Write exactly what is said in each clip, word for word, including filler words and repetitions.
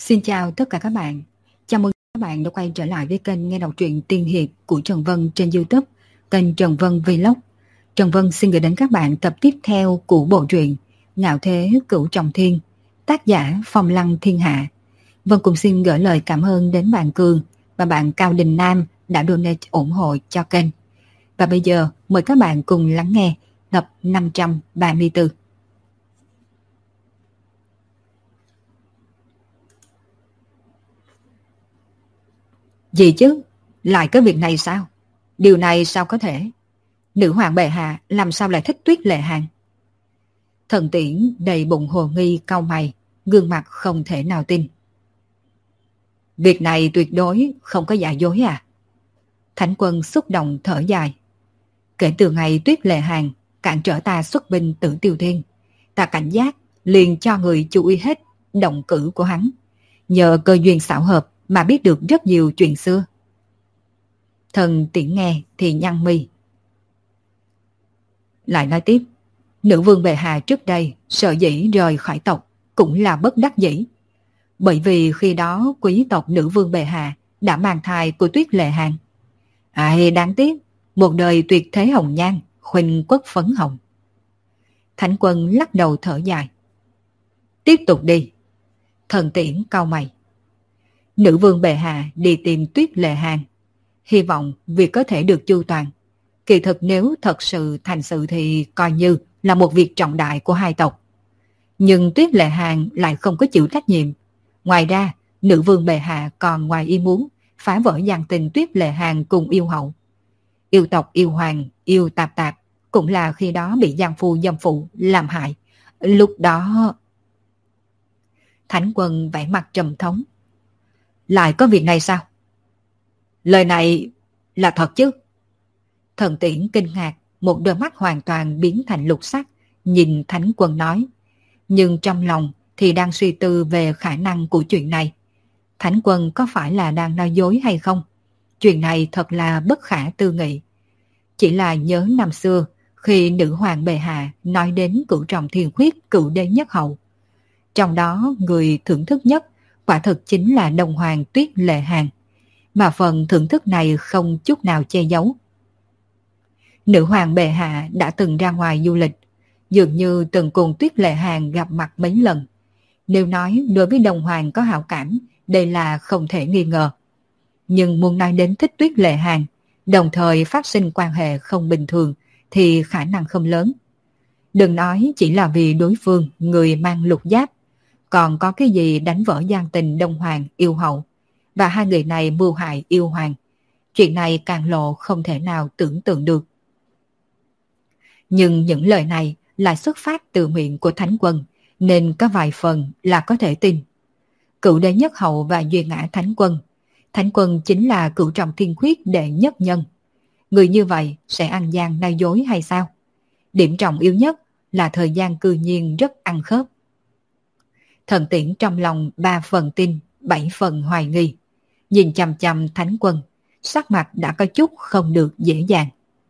Xin chào tất cả các bạn. Chào mừng các bạn đã quay trở lại với kênh nghe đọc truyện tiên hiệp của Trần Vân trên YouTube, kênh Trần Vân Vlog. Trần Vân xin gửi đến các bạn tập tiếp theo của bộ truyện Ngạo Thế Cửu Trọng Thiên, tác giả Phong Lăng Thiên Hạ. Vân cũng xin gửi lời cảm ơn đến bạn Cường và bạn Cao Đình Nam đã donate ủng hộ cho kênh. Và bây giờ mời các bạn cùng lắng nghe tập năm trăm ba mươi tư. Gì chứ? Lại cái việc này sao? Điều này sao có thể? Nữ hoàng bệ hạ làm sao lại thích Tuyết Lệ Hàn? Thần Tiễn đầy bụng hồ nghi cau mày, gương mặt không thể nào tin. Việc này tuyệt đối không có giả dối à? Thánh Quân xúc động thở dài. Kể từ ngày Tuyết Lệ Hàn cản trở ta xuất binh Tử Tiêu Thiên, ta cảnh giác liền cho người chú ý hết động cử của hắn. Nhờ cơ duyên xảo hợp mà biết được rất nhiều chuyện xưa. Thần Tiễn nghe thì nhăn mi. Lại nói tiếp, nữ vương bệ hạ trước đây sợ dĩ rời khỏi tộc cũng là bất đắc dĩ. Bởi vì khi đó quý tộc nữ vương bệ hạ đã mang thai của Tuyết Lệ Hàn. Ai đáng tiếc, một đời tuyệt thế hồng nhan, khuynh quốc phấn hồng. Thánh Quân lắc đầu thở dài. Tiếp tục đi. Thần Tiễn cau mày. Nữ vương bệ hạ đi tìm Tuyết Lệ Hàn, hy vọng việc có thể được chu toàn. Kỳ thực nếu thật sự thành sự thì coi như là một việc trọng đại của hai tộc. Nhưng Tuyết Lệ Hàn lại không có chịu trách nhiệm. Ngoài ra, nữ vương bệ hạ còn ngoài ý muốn phá vỡ gian tình Tuyết Lệ Hàn cùng yêu hậu. Yêu tộc yêu hoàng, yêu tạp tạp cũng là khi đó bị giang phu dâm phụ làm hại. Lúc đó... Thánh Quân vẻ mặt trầm thống. Lại có việc này sao? Lời này là thật chứ? Thần Tiễn kinh ngạc, một đôi mắt hoàn toàn biến thành lục sắc, nhìn Thánh Quân nói. Nhưng trong lòng thì đang suy tư về khả năng của chuyện này. Thánh Quân có phải là đang nói dối hay không? Chuyện này thật là bất khả tư nghị. Chỉ là nhớ năm xưa, khi nữ hoàng bệ hạ nói đến Cửu Trọng Thiên Khuyết cửu đế nhất hậu. Trong đó người thưởng thức nhất quả thực chính là Đông Hoàng Tuyết Lệ Hàn, mà phần thưởng thức này không chút nào che giấu. Nữ hoàng bệ hạ đã từng ra ngoài du lịch, dường như từng cùng Tuyết Lệ Hàn gặp mặt mấy lần. Nếu nói đối với Đông Hoàng có hảo cảm, đây là không thể nghi ngờ. Nhưng muốn nói đến thích Tuyết Lệ Hàn, đồng thời phát sinh quan hệ không bình thường, thì khả năng không lớn. Đừng nói chỉ là vì đối phương người mang lục giáp, còn có cái gì đánh vỡ gian tình Đông Hoàng yêu hậu, và hai người này mưu hại yêu hoàng. Chuyện này càng lộ không thể nào tưởng tượng được. Nhưng những lời này lại xuất phát từ miệng của Thánh Quân, nên có vài phần là có thể tin. Cửu đế nhất hậu và duy ngã Thánh Quân. Thánh Quân chính là Cửu Trọng Thiên Khuyết đệ nhất nhân. Người như vậy sẽ ăn gian nói dối hay sao? Điểm trọng yếu nhất là thời gian cư nhiên rất ăn khớp. Thần Tiễn trong lòng ba phần tin, bảy phần hoài nghi. Nhìn chằm chằm Thánh Quân, sắc mặt đã có chút không được dễ dàng.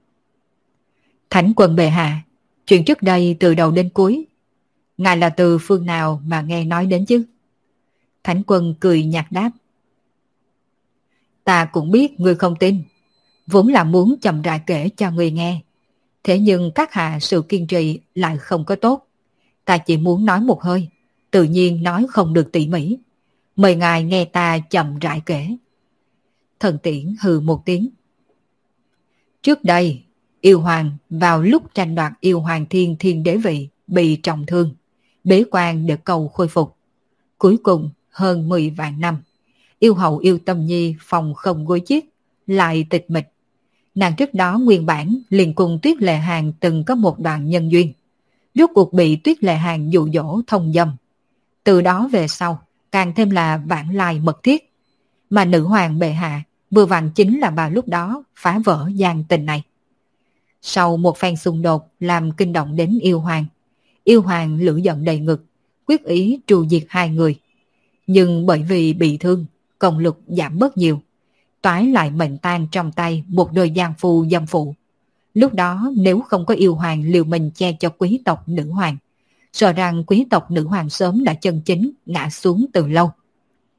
Thánh Quân bệ hạ, chuyện trước đây từ đầu đến cuối, ngài là từ phương nào mà nghe nói đến chứ? Thánh Quân cười nhạt đáp. Ta cũng biết ngươi không tin, vốn là muốn chậm rãi kể cho ngươi nghe. Thế nhưng các hạ sự kiên trì lại không có tốt. Ta chỉ muốn nói một hơi, tự nhiên nói không được tỉ mỉ. Mời ngài nghe ta chậm rãi kể. Thần Tiễn hừ một tiếng. Trước đây, yêu hoàng vào lúc tranh đoạt yêu hoàng thiên thiên đế vị bị trọng thương, bế quan để cầu khôi phục. Cuối cùng hơn mười vạn năm, yêu hậu Yêu Tâm Nhi phòng không gối chiếc, lại tịch mịch. Nàng trước đó nguyên bản liền cùng Tuyết Lệ Hàn từng có một đoạn nhân duyên. Rốt cuộc bị Tuyết Lệ Hàn dụ dỗ thông dâm. Từ đó về sau, càng thêm là vãng lai mật thiết. Mà nữ hoàng bệ hạ vừa vặn chính là vào lúc đó phá vỡ gian tình này. Sau một phen xung đột làm kinh động đến yêu hoàng, yêu hoàng lửa giận đầy ngực, quyết ý trù diệt hai người. Nhưng bởi vì bị thương, công lực giảm bớt nhiều, toái lại mệnh tan trong tay một đôi giang phu dâm phụ. Lúc đó nếu không có yêu hoàng liều mình che cho quý tộc nữ hoàng, sợ rằng quý tộc nữ hoàng sớm đã chân chính ngã xuống từ lâu.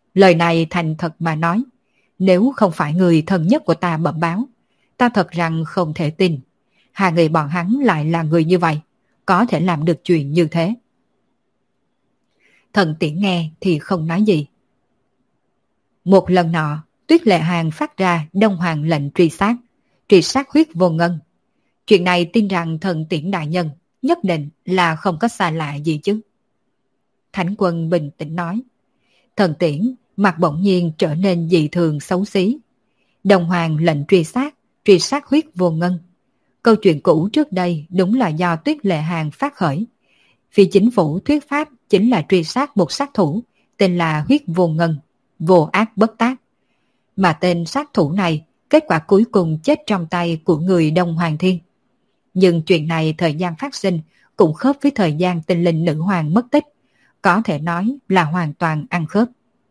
Lời này thành thật mà nói, nếu không phải người thân nhất của ta bẩm báo, ta thật rằng không thể tin. Hai người bọn hắn lại là người như vậy, có thể làm được chuyện như thế. Thần Tiễn nghe thì không nói gì. Một lần nọ, Tuyết Lệ Hàn phát ra Đông Hoàng lệnh truy sát, truy sát Huyết Vô Ngân. Chuyện này tin rằng Thần Tiễn đại nhân nhất định là không có xa lạ gì chứ. Thánh Quân bình tĩnh nói. Thần Tiễn mặt bỗng nhiên trở nên dị thường xấu xí. Đông Hoàng lệnh truy sát, truy sát Huyết Vô Ngân. Câu chuyện cũ trước đây đúng là do Tuyết Lệ Hàn phát khởi. Vì chính phủ thuyết pháp chính là truy sát một sát thủ tên là Huyết Vô Ngân, vô ác bất tác. Mà tên sát thủ này kết quả cuối cùng chết trong tay của người Đông Hoàng Thiên. Nhưng chuyện này thời gian phát sinh cũng khớp với thời gian tinh linh nữ hoàng mất tích, có thể nói là hoàn toàn ăn khớp.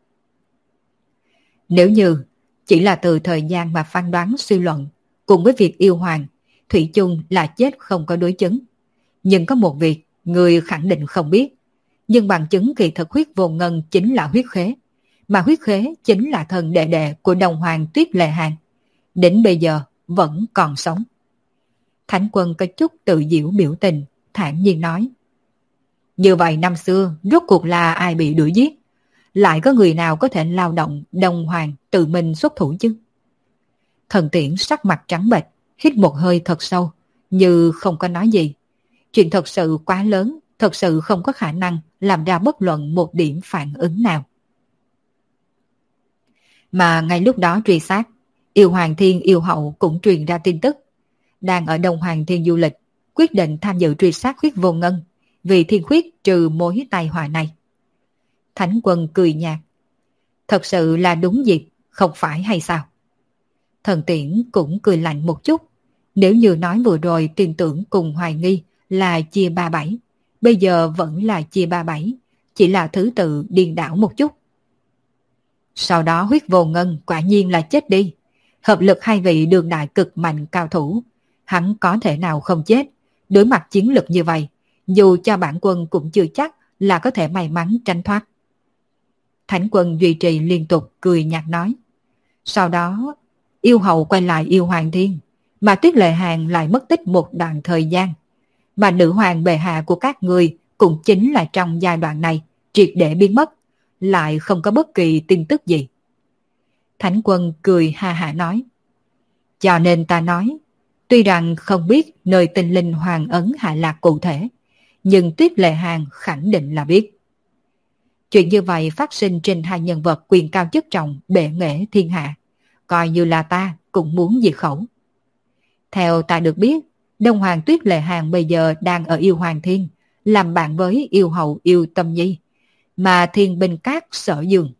Nếu như chỉ là từ thời gian mà phán đoán suy luận, cùng với việc yêu hoàng, thủy chung là chết không có đối chứng. Nhưng có một việc người khẳng định không biết, nhưng bằng chứng kỳ thực Huyết Vô Ngân chính là huyết khế, mà huyết khế chính là thần đệ đệ của Đông Hoàng Tuyết Lệ Hàn, đến bây giờ vẫn còn sống. Thánh Quân có chút tự giễu biểu tình, thản nhiên nói. Như vậy năm xưa rốt cuộc là ai bị đuổi giết? Lại có người nào có thể lao động Đông Hoàng tự mình xuất thủ chứ? Thần Tiễn sắc mặt trắng bệch, hít một hơi thật sâu, như không có nói gì. Chuyện thật sự quá lớn, thật sự không có khả năng làm ra bất luận một điểm phản ứng nào. Mà ngay lúc đó truy sát, Yêu Hoàng Thiên Yêu Hậu cũng truyền ra tin tức. Đang ở Đông Hoàng Thiên du lịch, quyết định tham dự truy sát Huyết Vô Ngân, vì thiên khuyết trừ mối tai họa này. Thánh Quân cười nhạt. Thật sự là đúng dịp, không phải hay sao? Thần Tiễn cũng cười lạnh một chút. Nếu như nói vừa rồi tin tưởng cùng hoài nghi là chia ba bảy, bây giờ vẫn là chia ba bảy, chỉ là thứ tự điên đảo một chút. Sau đó Huyết Vô Ngân quả nhiên là chết đi. Hợp lực hai vị đường đại cực mạnh cao thủ, hắn có thể nào không chết? Đối mặt chiến lực như vậy, dù cho bản quân cũng chưa chắc là có thể may mắn tránh thoát. Thánh Quân duy trì liên tục cười nhạt nói. Sau đó, Yêu Hậu quay lại Yêu Hoàng Thiên, mà Tuyết Lệ Hàn lại mất tích một đoạn thời gian. Mà nữ hoàng bệ hạ của các người cũng chính là trong giai đoạn này triệt để biến mất, lại không có bất kỳ tin tức gì. Thánh Quân cười ha hả nói. Cho nên ta nói, tuy rằng không biết nơi tinh linh hoàng ấn hạ lạc cụ thể, nhưng Tuyết Lệ Hàn khẳng định là biết. Chuyện như vậy phát sinh trên hai nhân vật quyền cao chức trọng bệ nghệ thiên hạ, coi như là ta cũng muốn diệt khẩu. Theo ta được biết, Đông Hoàng Tuyết Lệ Hàn bây giờ đang ở Yêu Hoàng Thiên, làm bạn với Yêu Hậu Yêu Tâm Nhi, mà Thiên Binh Các Sở Dương.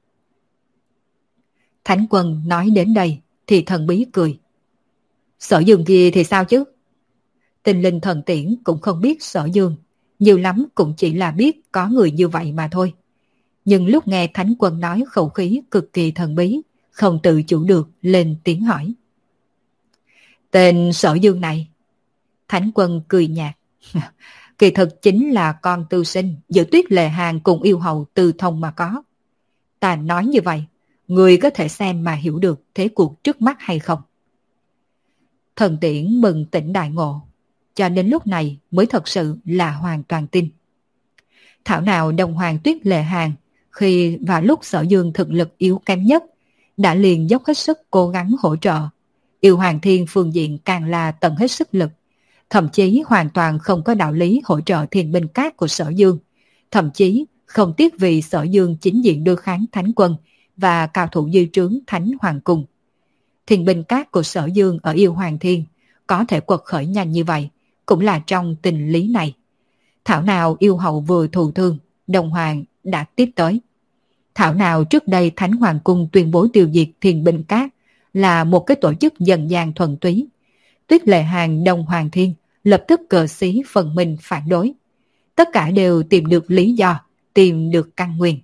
Thánh Quân nói đến đây thì thần bí cười. Sở Dương kia thì sao chứ? Tinh linh Thần Tiễn cũng không biết Sở Dương, nhiều lắm cũng chỉ là biết có người như vậy mà thôi. Nhưng lúc nghe Thánh Quân nói khẩu khí cực kỳ thần bí, không tự chủ được lên tiếng hỏi. Tên Sở Dương này? Thánh Quân cười nhạt. Kỳ thực chính là con tư sinh giữa Tuyết Lệ Hàn cùng Yêu Hậu Tư Thông mà có. Ta nói như vậy, người có thể xem mà hiểu được thế cuộc trước mắt hay không? Thần Tiễn mừng tỉnh đại ngộ, cho đến lúc này mới thật sự là hoàn toàn tin. Thảo nào Đông Hoàng Tuyết Lệ Hàn khi vào lúc Sở Dương thực lực yếu kém nhất, đã liền dốc hết sức cố gắng hỗ trợ. Yêu Hoàng Thiên phương diện càng là tận hết sức lực, thậm chí hoàn toàn không có đạo lý hỗ trợ Thiên Binh Các của Sở Dương, thậm chí không tiếc vì Sở Dương chính diện đối kháng Thánh Quân và cao thủ dư trướng Thánh Hoàng Cung. Thiên Binh Các của Sở Dương ở Yêu Hoàng Thiên có thể quật khởi nhanh như vậy, cũng là trong tình lý này. Thảo nào Yêu Hậu vừa thù thương, Đông Hoàng đã tiếp tới. Thảo nào trước đây Thánh Hoàng Cung tuyên bố tiêu diệt Thiên Binh Các là một cái tổ chức dân gian thuần túy. Tuyết Lệ Hàn Đông Hoàng Thiên lập tức cờ xí phần mình phản đối. Tất cả đều tìm được lý do, tìm được căn nguyên.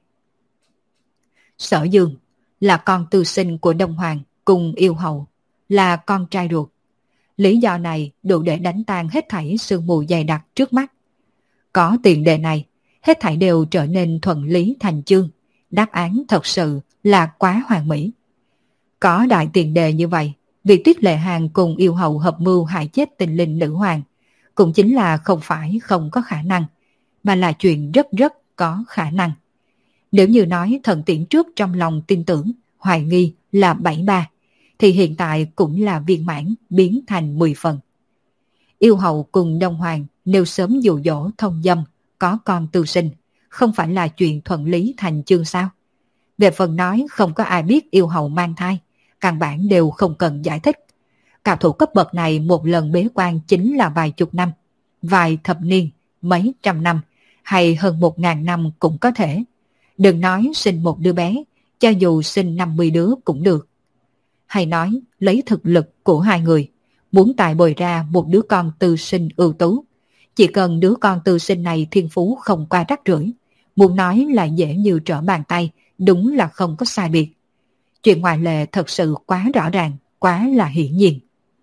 Sở Dương là con tư sinh của Đông Hoàng cùng Yêu Hậu, là con trai ruột. Lý do này đủ để đánh tan hết thảy sương mù dày đặc trước mắt. Có tiền đề này, hết thảy đều trở nên thuận lý thành chương. Đáp án thật sự là quá hoàn mỹ. Có đại tiền đề như vậy, việc Tuyết Lệ Hàn cùng yêu hậu hợp mưu hại chết Tinh Linh nữ hoàng cũng chính là không phải không có khả năng, mà là chuyện rất rất có khả năng. Nếu như nói Thần Tiễn trước trong lòng tin tưởng, hoài nghi là bảy ba, thì hiện tại cũng là viên mãn biến thành mười phần. Yêu hậu cùng Đông Hoàng nếu sớm dụ dỗ thông dâm, có con tư sinh, không phải là chuyện thuận lý thành chương sao? Về phần nói không có ai biết yêu hậu mang thai, căn bản đều không cần giải thích. Cao thủ cấp bậc này một lần bế quan chính là vài chục năm, vài thập niên, mấy trăm năm, hay hơn một ngàn năm cũng có thể. Đừng nói sinh một đứa bé, cho dù sinh năm mươi đứa cũng được. Hay nói lấy thực lực của hai người, muốn tài bồi ra một đứa con tư sinh ưu tú. Chỉ cần đứa con tư sinh này thiên phú không qua rắc rưởi, muốn nói là dễ như trở bàn tay, đúng là không có sai biệt. Chuyện ngoại lệ thật sự quá rõ ràng, quá là hiển nhiên.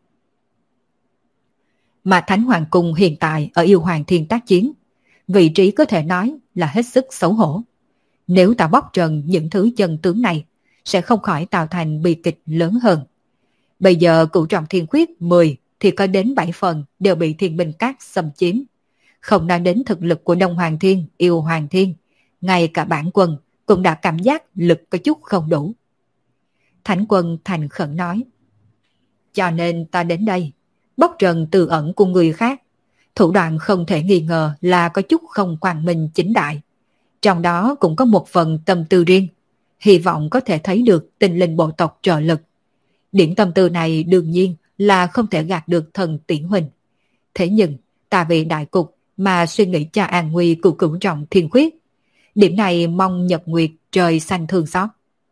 Mà Thánh Hoàng Cung hiện tại ở Yêu Hoàng Thiên tác chiến, vị trí có thể nói là hết sức xấu hổ. Nếu ta bóc trần những thứ chân tướng này, sẽ không khỏi tạo thành bi kịch lớn hơn. Bây giờ Cửu Trọng Thiên Khuyết mười thì có đến bảy phần đều bị Thiên Binh Các xâm chiếm. Không nói đến thực lực của Đông Hoàng Thiên, Yêu Hoàng Thiên, ngay cả bản quân cũng đã cảm giác lực có chút không đủ. Thánh Quân thành khẩn nói, cho nên ta đến đây, bóc trần từ ẩn của người khác. Thủ đoạn không thể nghi ngờ là có chút không quang minh chính đại. Trong đó cũng có một phần tâm tư riêng, hy vọng có thể thấy được Tinh Linh bộ tộc trợ lực. Điểm tâm tư này đương nhiên là không thể gạt được Thần Tiễn huynh. Thế nhưng, ta vì đại cục mà suy nghĩ cho an nguy của Cửu Trọng Thiên Khuyết. Điểm này mong Nhật Nguyệt trời xanh thương xót.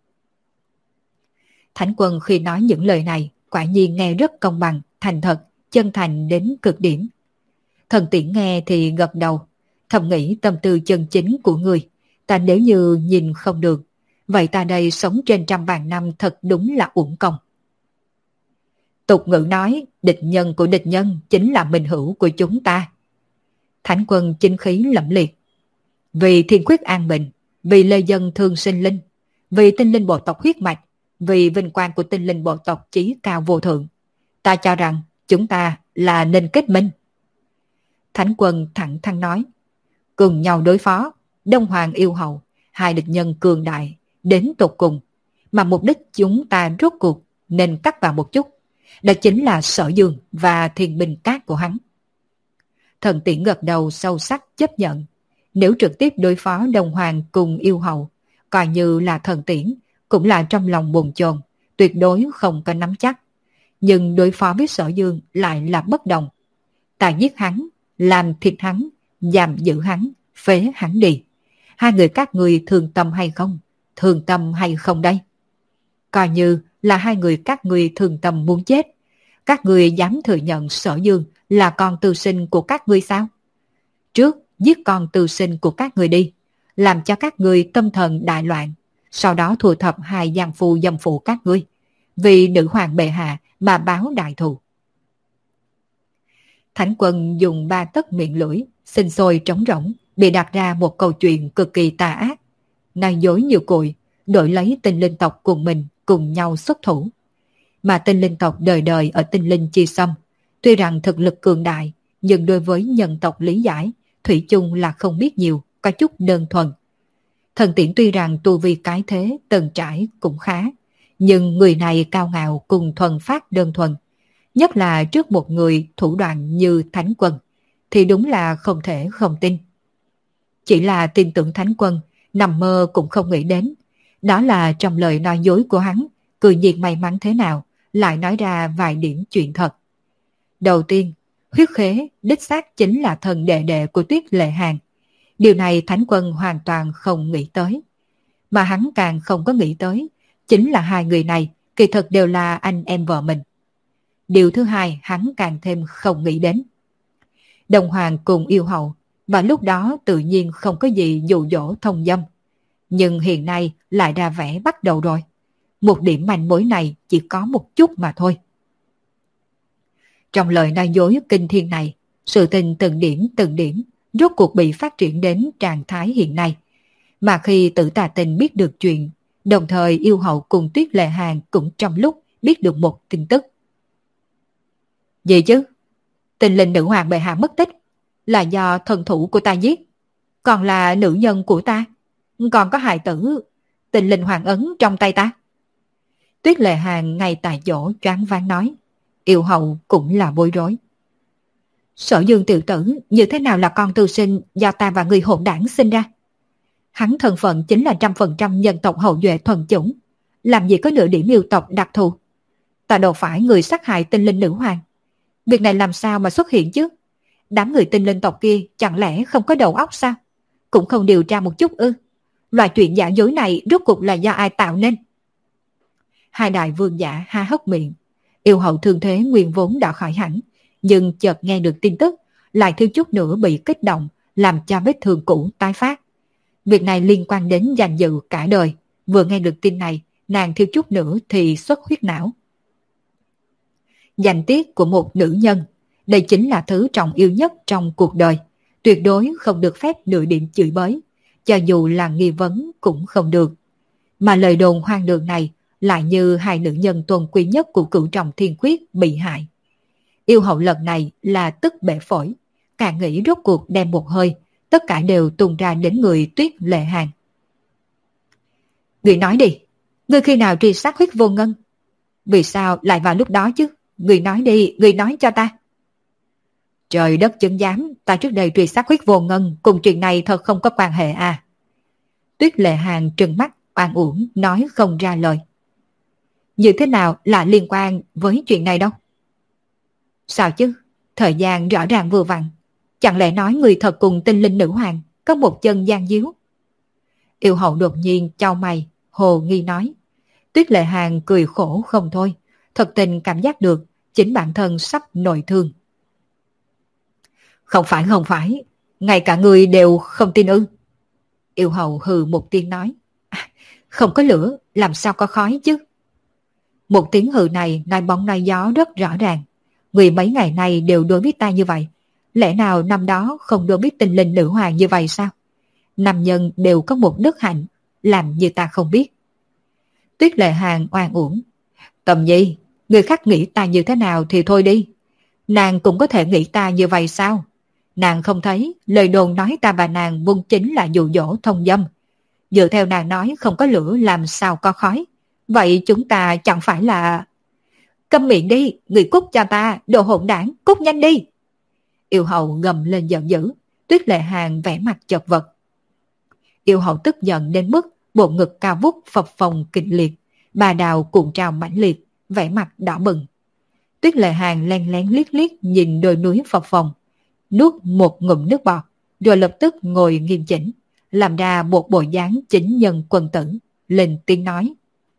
Thánh Quân khi nói những lời này, quả nhiên nghe rất công bằng, thành thật, chân thành đến cực điểm. Thần Tiễn nghe thì gật đầu, thầm nghĩ tâm tư chân chính của người, ta nếu như nhìn không được, vậy ta đây sống trên trăm vạn năm thật đúng là uổng công. Tục ngữ nói, địch nhân của địch nhân chính là minh hữu của chúng ta. Thánh Quân chính khí lẫm liệt. Vì Thiên Khuyết an bình, vì lê dân thương sinh linh, vì Tinh Linh bộ tộc huyết mạch, vì vinh quang của Tinh Linh bộ tộc chí cao vô thượng, ta cho rằng chúng ta là nên kết minh. Thánh Quân thẳng thắn nói, cùng nhau đối phó, Đông Hoàng yêu hậu, hai địch nhân cường đại, đến tột cùng, mà mục đích chúng ta rốt cuộc nên cắt vào một chút, đó chính là Sở Dương và Thiên Binh Các của hắn. Thần Tiễn gật đầu sâu sắc chấp nhận, nếu trực tiếp đối phó Đông Hoàng cùng yêu hậu, coi như là Thần Tiễn, cũng là trong lòng bồn chồn, tuyệt đối không có nắm chắc. Nhưng đối phó với Sở Dương lại là bất đồng. Ta giết hắn, làm thịt hắn, giam giữ hắn, phế hắn đi. Hai người các người thương tâm hay không? Thương tâm hay không đây? Coi như là hai người các người thương tâm muốn chết. Các người dám thừa nhận Sở Dương là con tư sinh của các ngươi sao? Trước giết con tư sinh của các người đi, làm cho các người tâm thần đại loạn. Sau đó thu thập hai giang phu dâm phụ các ngươi, vì nữ hoàng bệ hạ mà báo đại thù. Thánh Quân dùng ba tấc miệng lưỡi, sinh sôi trống rỗng, bị đặt ra một câu chuyện cực kỳ tà ác. Nói dối nhiều cội, đổi lấy Tinh Linh tộc cùng mình cùng nhau xuất thủ. Mà Tinh Linh tộc đời đời ở Tinh Linh Chi Xâm, tuy rằng thực lực cường đại, nhưng đối với nhân tộc lý giải, thủy chung là không biết nhiều, có chút đơn thuần. Thần Tiễn tuy rằng tu vi cái thế, tần trải cũng khá, nhưng người này cao ngạo cùng thuần phát đơn thuần. Nhất là trước một người thủ đoạn như Thánh Quân, thì đúng là không thể không tin. Chỉ là tin tưởng Thánh Quân, nằm mơ cũng không nghĩ đến. Đó là trong lời nói dối của hắn, cười nhiên may mắn thế nào, lại nói ra vài điểm chuyện thật. Đầu tiên, huyết khế đích xác chính là thần đệ đệ của Tuyết Lệ Hàn. Điều này Thánh Quân hoàn toàn không nghĩ tới. Mà hắn càng không có nghĩ tới, chính là hai người này kỳ thực đều là anh em vợ mình. Điều thứ hai hắn càng thêm không nghĩ đến. Đồng Hoàng cùng yêu hậu, và lúc đó tự nhiên không có gì dụ dỗ thông dâm. Nhưng hiện nay lại ra vẻ bắt đầu rồi. Một điểm manh mối này chỉ có một chút mà thôi. Trong lời nói dối kinh thiên này, sự tình từng điểm từng điểm rốt cuộc bị phát triển đến trạng thái hiện nay. Mà khi Tử Tà Tinh biết được chuyện, Đồng thời yêu hậu cùng Tuyết Lệ Hàn cũng trong lúc biết được một tin tức. Gì chứ? Tình linh nữ hoàng bệ hạ mất tích là do thần thủ của ta giết, còn là nữ nhân của ta, còn có hài tử tình linh hoàng ấn trong tay ta. Tuyết Lệ Hàn ngay tại chỗ choáng váng nói. Yêu hậu cũng là bối rối. Sở Dương tiểu tử như thế nào là con tư sinh do ta và người hỗn đảng sinh ra? Hắn thân phận chính là trăm phần trăm nhân tộc hậu duệ thuần chủng, làm gì có nửa điểm yêu tộc đặc thù. Ta đâu phải người sát hại tinh linh nữ hoàng. Việc này làm sao mà xuất hiện chứ? Đám người tinh linh tộc kia chẳng lẽ không có đầu óc sao? Cũng không điều tra một chút ư? Loại chuyện giả dối này rốt cuộc là do ai tạo nên? Hai đại vương giả ha hốc miệng. Yêu hậu thương thế nguyên vốn đã khỏi hẳn, nhưng chợt nghe được tin tức lại thiếu chút nữa bị kích động, làm cho vết thương cũ tái phát. Việc này liên quan đến danh dự cả đời. Vừa nghe được tin này, nàng thiếu chút nữa thì xuất huyết não. Danh tiết của một nữ nhân, đây chính là thứ trọng yêu nhất trong cuộc đời. Tuyệt đối không được phép nửa điểm chửi bới, cho dù là nghi vấn cũng không được. Mà lời đồn hoang đường này lại như hai nữ nhân tôn quý nhất của cửu trọng thiên khuyết bị hại. Yêu hậu lần này là tức bể phổi, càng nghĩ rốt cuộc đem một hơi, tất cả đều tung ra đến người Tuyết Lệ Hàn. Người nói đi, người khi nào truy sát Huyết Vô Ngân? Vì sao lại vào lúc đó chứ? Người nói đi, người nói cho ta. Trời đất chứng giám, ta trước đây truy sát Huyết Vô Ngân, cùng chuyện này thật không có quan hệ à? Tuyết Lệ Hàn trừng mắt, oan uổng, nói không ra lời. Như thế nào là liên quan với chuyện này đâu? Sao chứ? Thời gian rõ ràng vừa vặn. Chẳng lẽ nói người thật cùng tinh linh nữ hoàng có một chân gian díu? Yêu hậu đột nhiên chau mày, hồ nghi nói. Tuyết Lệ Hàn cười khổ không thôi, thật tình cảm giác được chính bản thân sắp nội thương. Không phải không phải, ngay cả người đều không tin ư? Yêu hậu hừ một tiếng nói. À, không có lửa, làm sao có khói chứ? Một tiếng hừ này nói bóng nói gió rất rõ ràng. Người mấy ngày nay đều đối với ta như vậy, lẽ nào năm đó không đối với tinh linh nữ hoàng như vậy sao? Nam nhân đều có một đức hạnh, làm như ta không biết. Tuyết Lệ Hàn oan uổng. Tầm Nhi, người khác nghĩ ta như thế nào thì thôi đi. Nàng cũng có thể nghĩ ta như vậy sao? Nàng không thấy lời đồn nói ta và nàng vốn chính là dụ dỗ thông dâm. Dựa theo nàng nói không có lửa làm sao có khói. Vậy chúng ta chẳng phải là... Câm miệng đi, người cút cho ta, đồ hỗn đảng, cút nhanh đi. Yêu hậu gầm lên giận dữ. Tuyết Lệ Hàn vẻ mặt chật vật. Yêu hậu tức giận đến mức bộ ngực cao vút phập phồng kịch liệt, bà đào cuộn trào mãnh liệt, vẻ mặt đỏ bừng. Tuyết Lệ Hàn len lén liếc liếc nhìn đôi núi phập phồng, nuốt một ngụm nước bọt, rồi lập tức ngồi nghiêm chỉnh, làm ra một bộ dáng chính nhân quân tử, lên tiếng nói.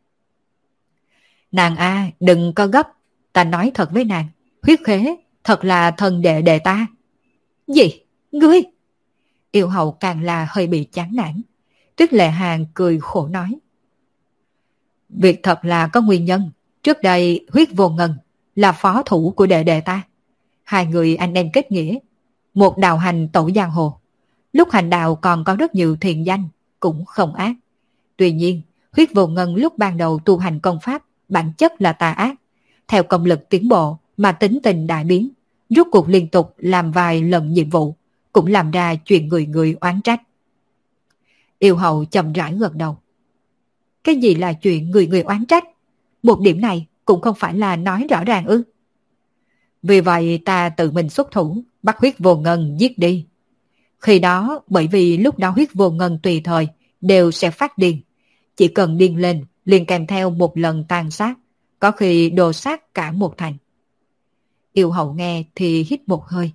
Nàng a, đừng có gấp, ta nói thật với nàng, Huyết Khế thật là thần đệ đệ ta. Gì? Ngươi? Yêu hậu càng là hơi bị chán nản. Tuyết Lệ Hàn cười khổ nói. Việc thật là có nguyên nhân. Trước đây Huyết Vô Ngân là phó thủ của đệ đệ ta. Hai người anh em kết nghĩa, một đạo hành tẩu giang hồ. Lúc hành đạo còn có rất nhiều thiện danh, cũng không ác. Tuy nhiên, Huyết Vô Ngân lúc ban đầu tu hành công pháp bản chất là tà ác. Theo công lực tiến bộ mà tính tình đại biến, rốt cuộc liên tục làm vài lần nhiệm vụ, cũng làm ra chuyện người người oán trách. Yêu hậu chậm rãi gật đầu. Cái gì là chuyện người người oán trách? Một điểm này cũng không phải là nói rõ ràng ư? Vì vậy ta tự mình xuất thủ, bắt Huyết Vô Ngân giết đi. Khi đó, bởi vì lúc đó Huyết Vô Ngân tùy thời đều sẽ phát điên. Chỉ cần điên lên, liền kèm theo một lần tàn sát, có khi đồ sát cả một thành. Yêu hậu nghe thì hít một hơi.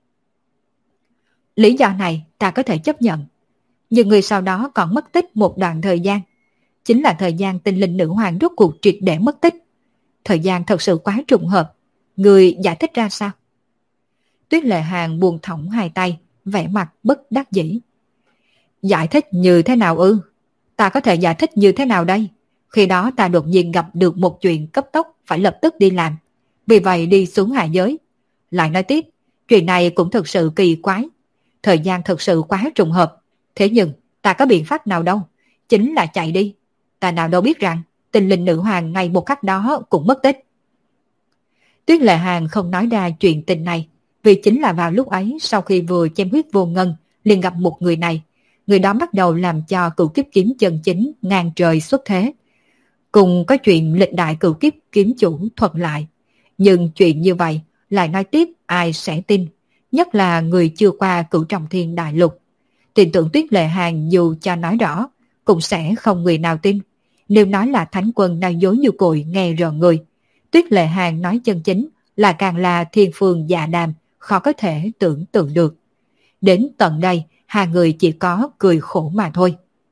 Lý do này ta có thể chấp nhận, nhưng người sau đó còn mất tích một đoạn thời gian. Chính là thời gian tinh linh nữ hoàng rốt cuộc triệt để mất tích. Thời gian thật sự quá trùng hợp. Người giải thích ra sao? Tuyết Lệ Hàn buông thõng hai tay, vẻ mặt bất đắc dĩ. Giải thích như thế nào ư? Ta có thể giải thích như thế nào đây? Khi đó ta đột nhiên gặp được một chuyện cấp tốc, phải lập tức đi làm. Vì vậy đi xuống hạ giới. Lại nói tiếp, chuyện này cũng thực sự kỳ quái. Thời gian thực sự quá trùng hợp. Thế nhưng ta có biện pháp nào đâu, chính là chạy đi. Ta nào đâu biết rằng Tinh linh nữ hoàng ngay một khắc đó cũng mất tích. Tuyết Lệ Hàng không nói ra chuyện tình này, vì chính là vào lúc ấy sau khi vừa chém huyết vô ngân liền gặp một người này. Người đó bắt đầu làm cho cửu kiếp kiếm chân chính ngang trời xuất thế. Cùng có chuyện lịch đại cửu kiếp kiếm chủ thuật lại. Nhưng chuyện như vậy lại nói tiếp ai sẽ tin, nhất là người chưa qua cửu trọng thiên đại lục. Tin tưởng Tuyết Lệ Hàng dù cho nói rõ cũng sẽ không người nào tin. Nếu nói là thánh quân đang dối như cội nghe rợn người, Tuyết Lệ Hàng nói chân chính là càng là thiên phương dạ đàm, khó có thể tưởng tượng được. Đến tận đây, hai người chỉ có cười khổ mà thôi.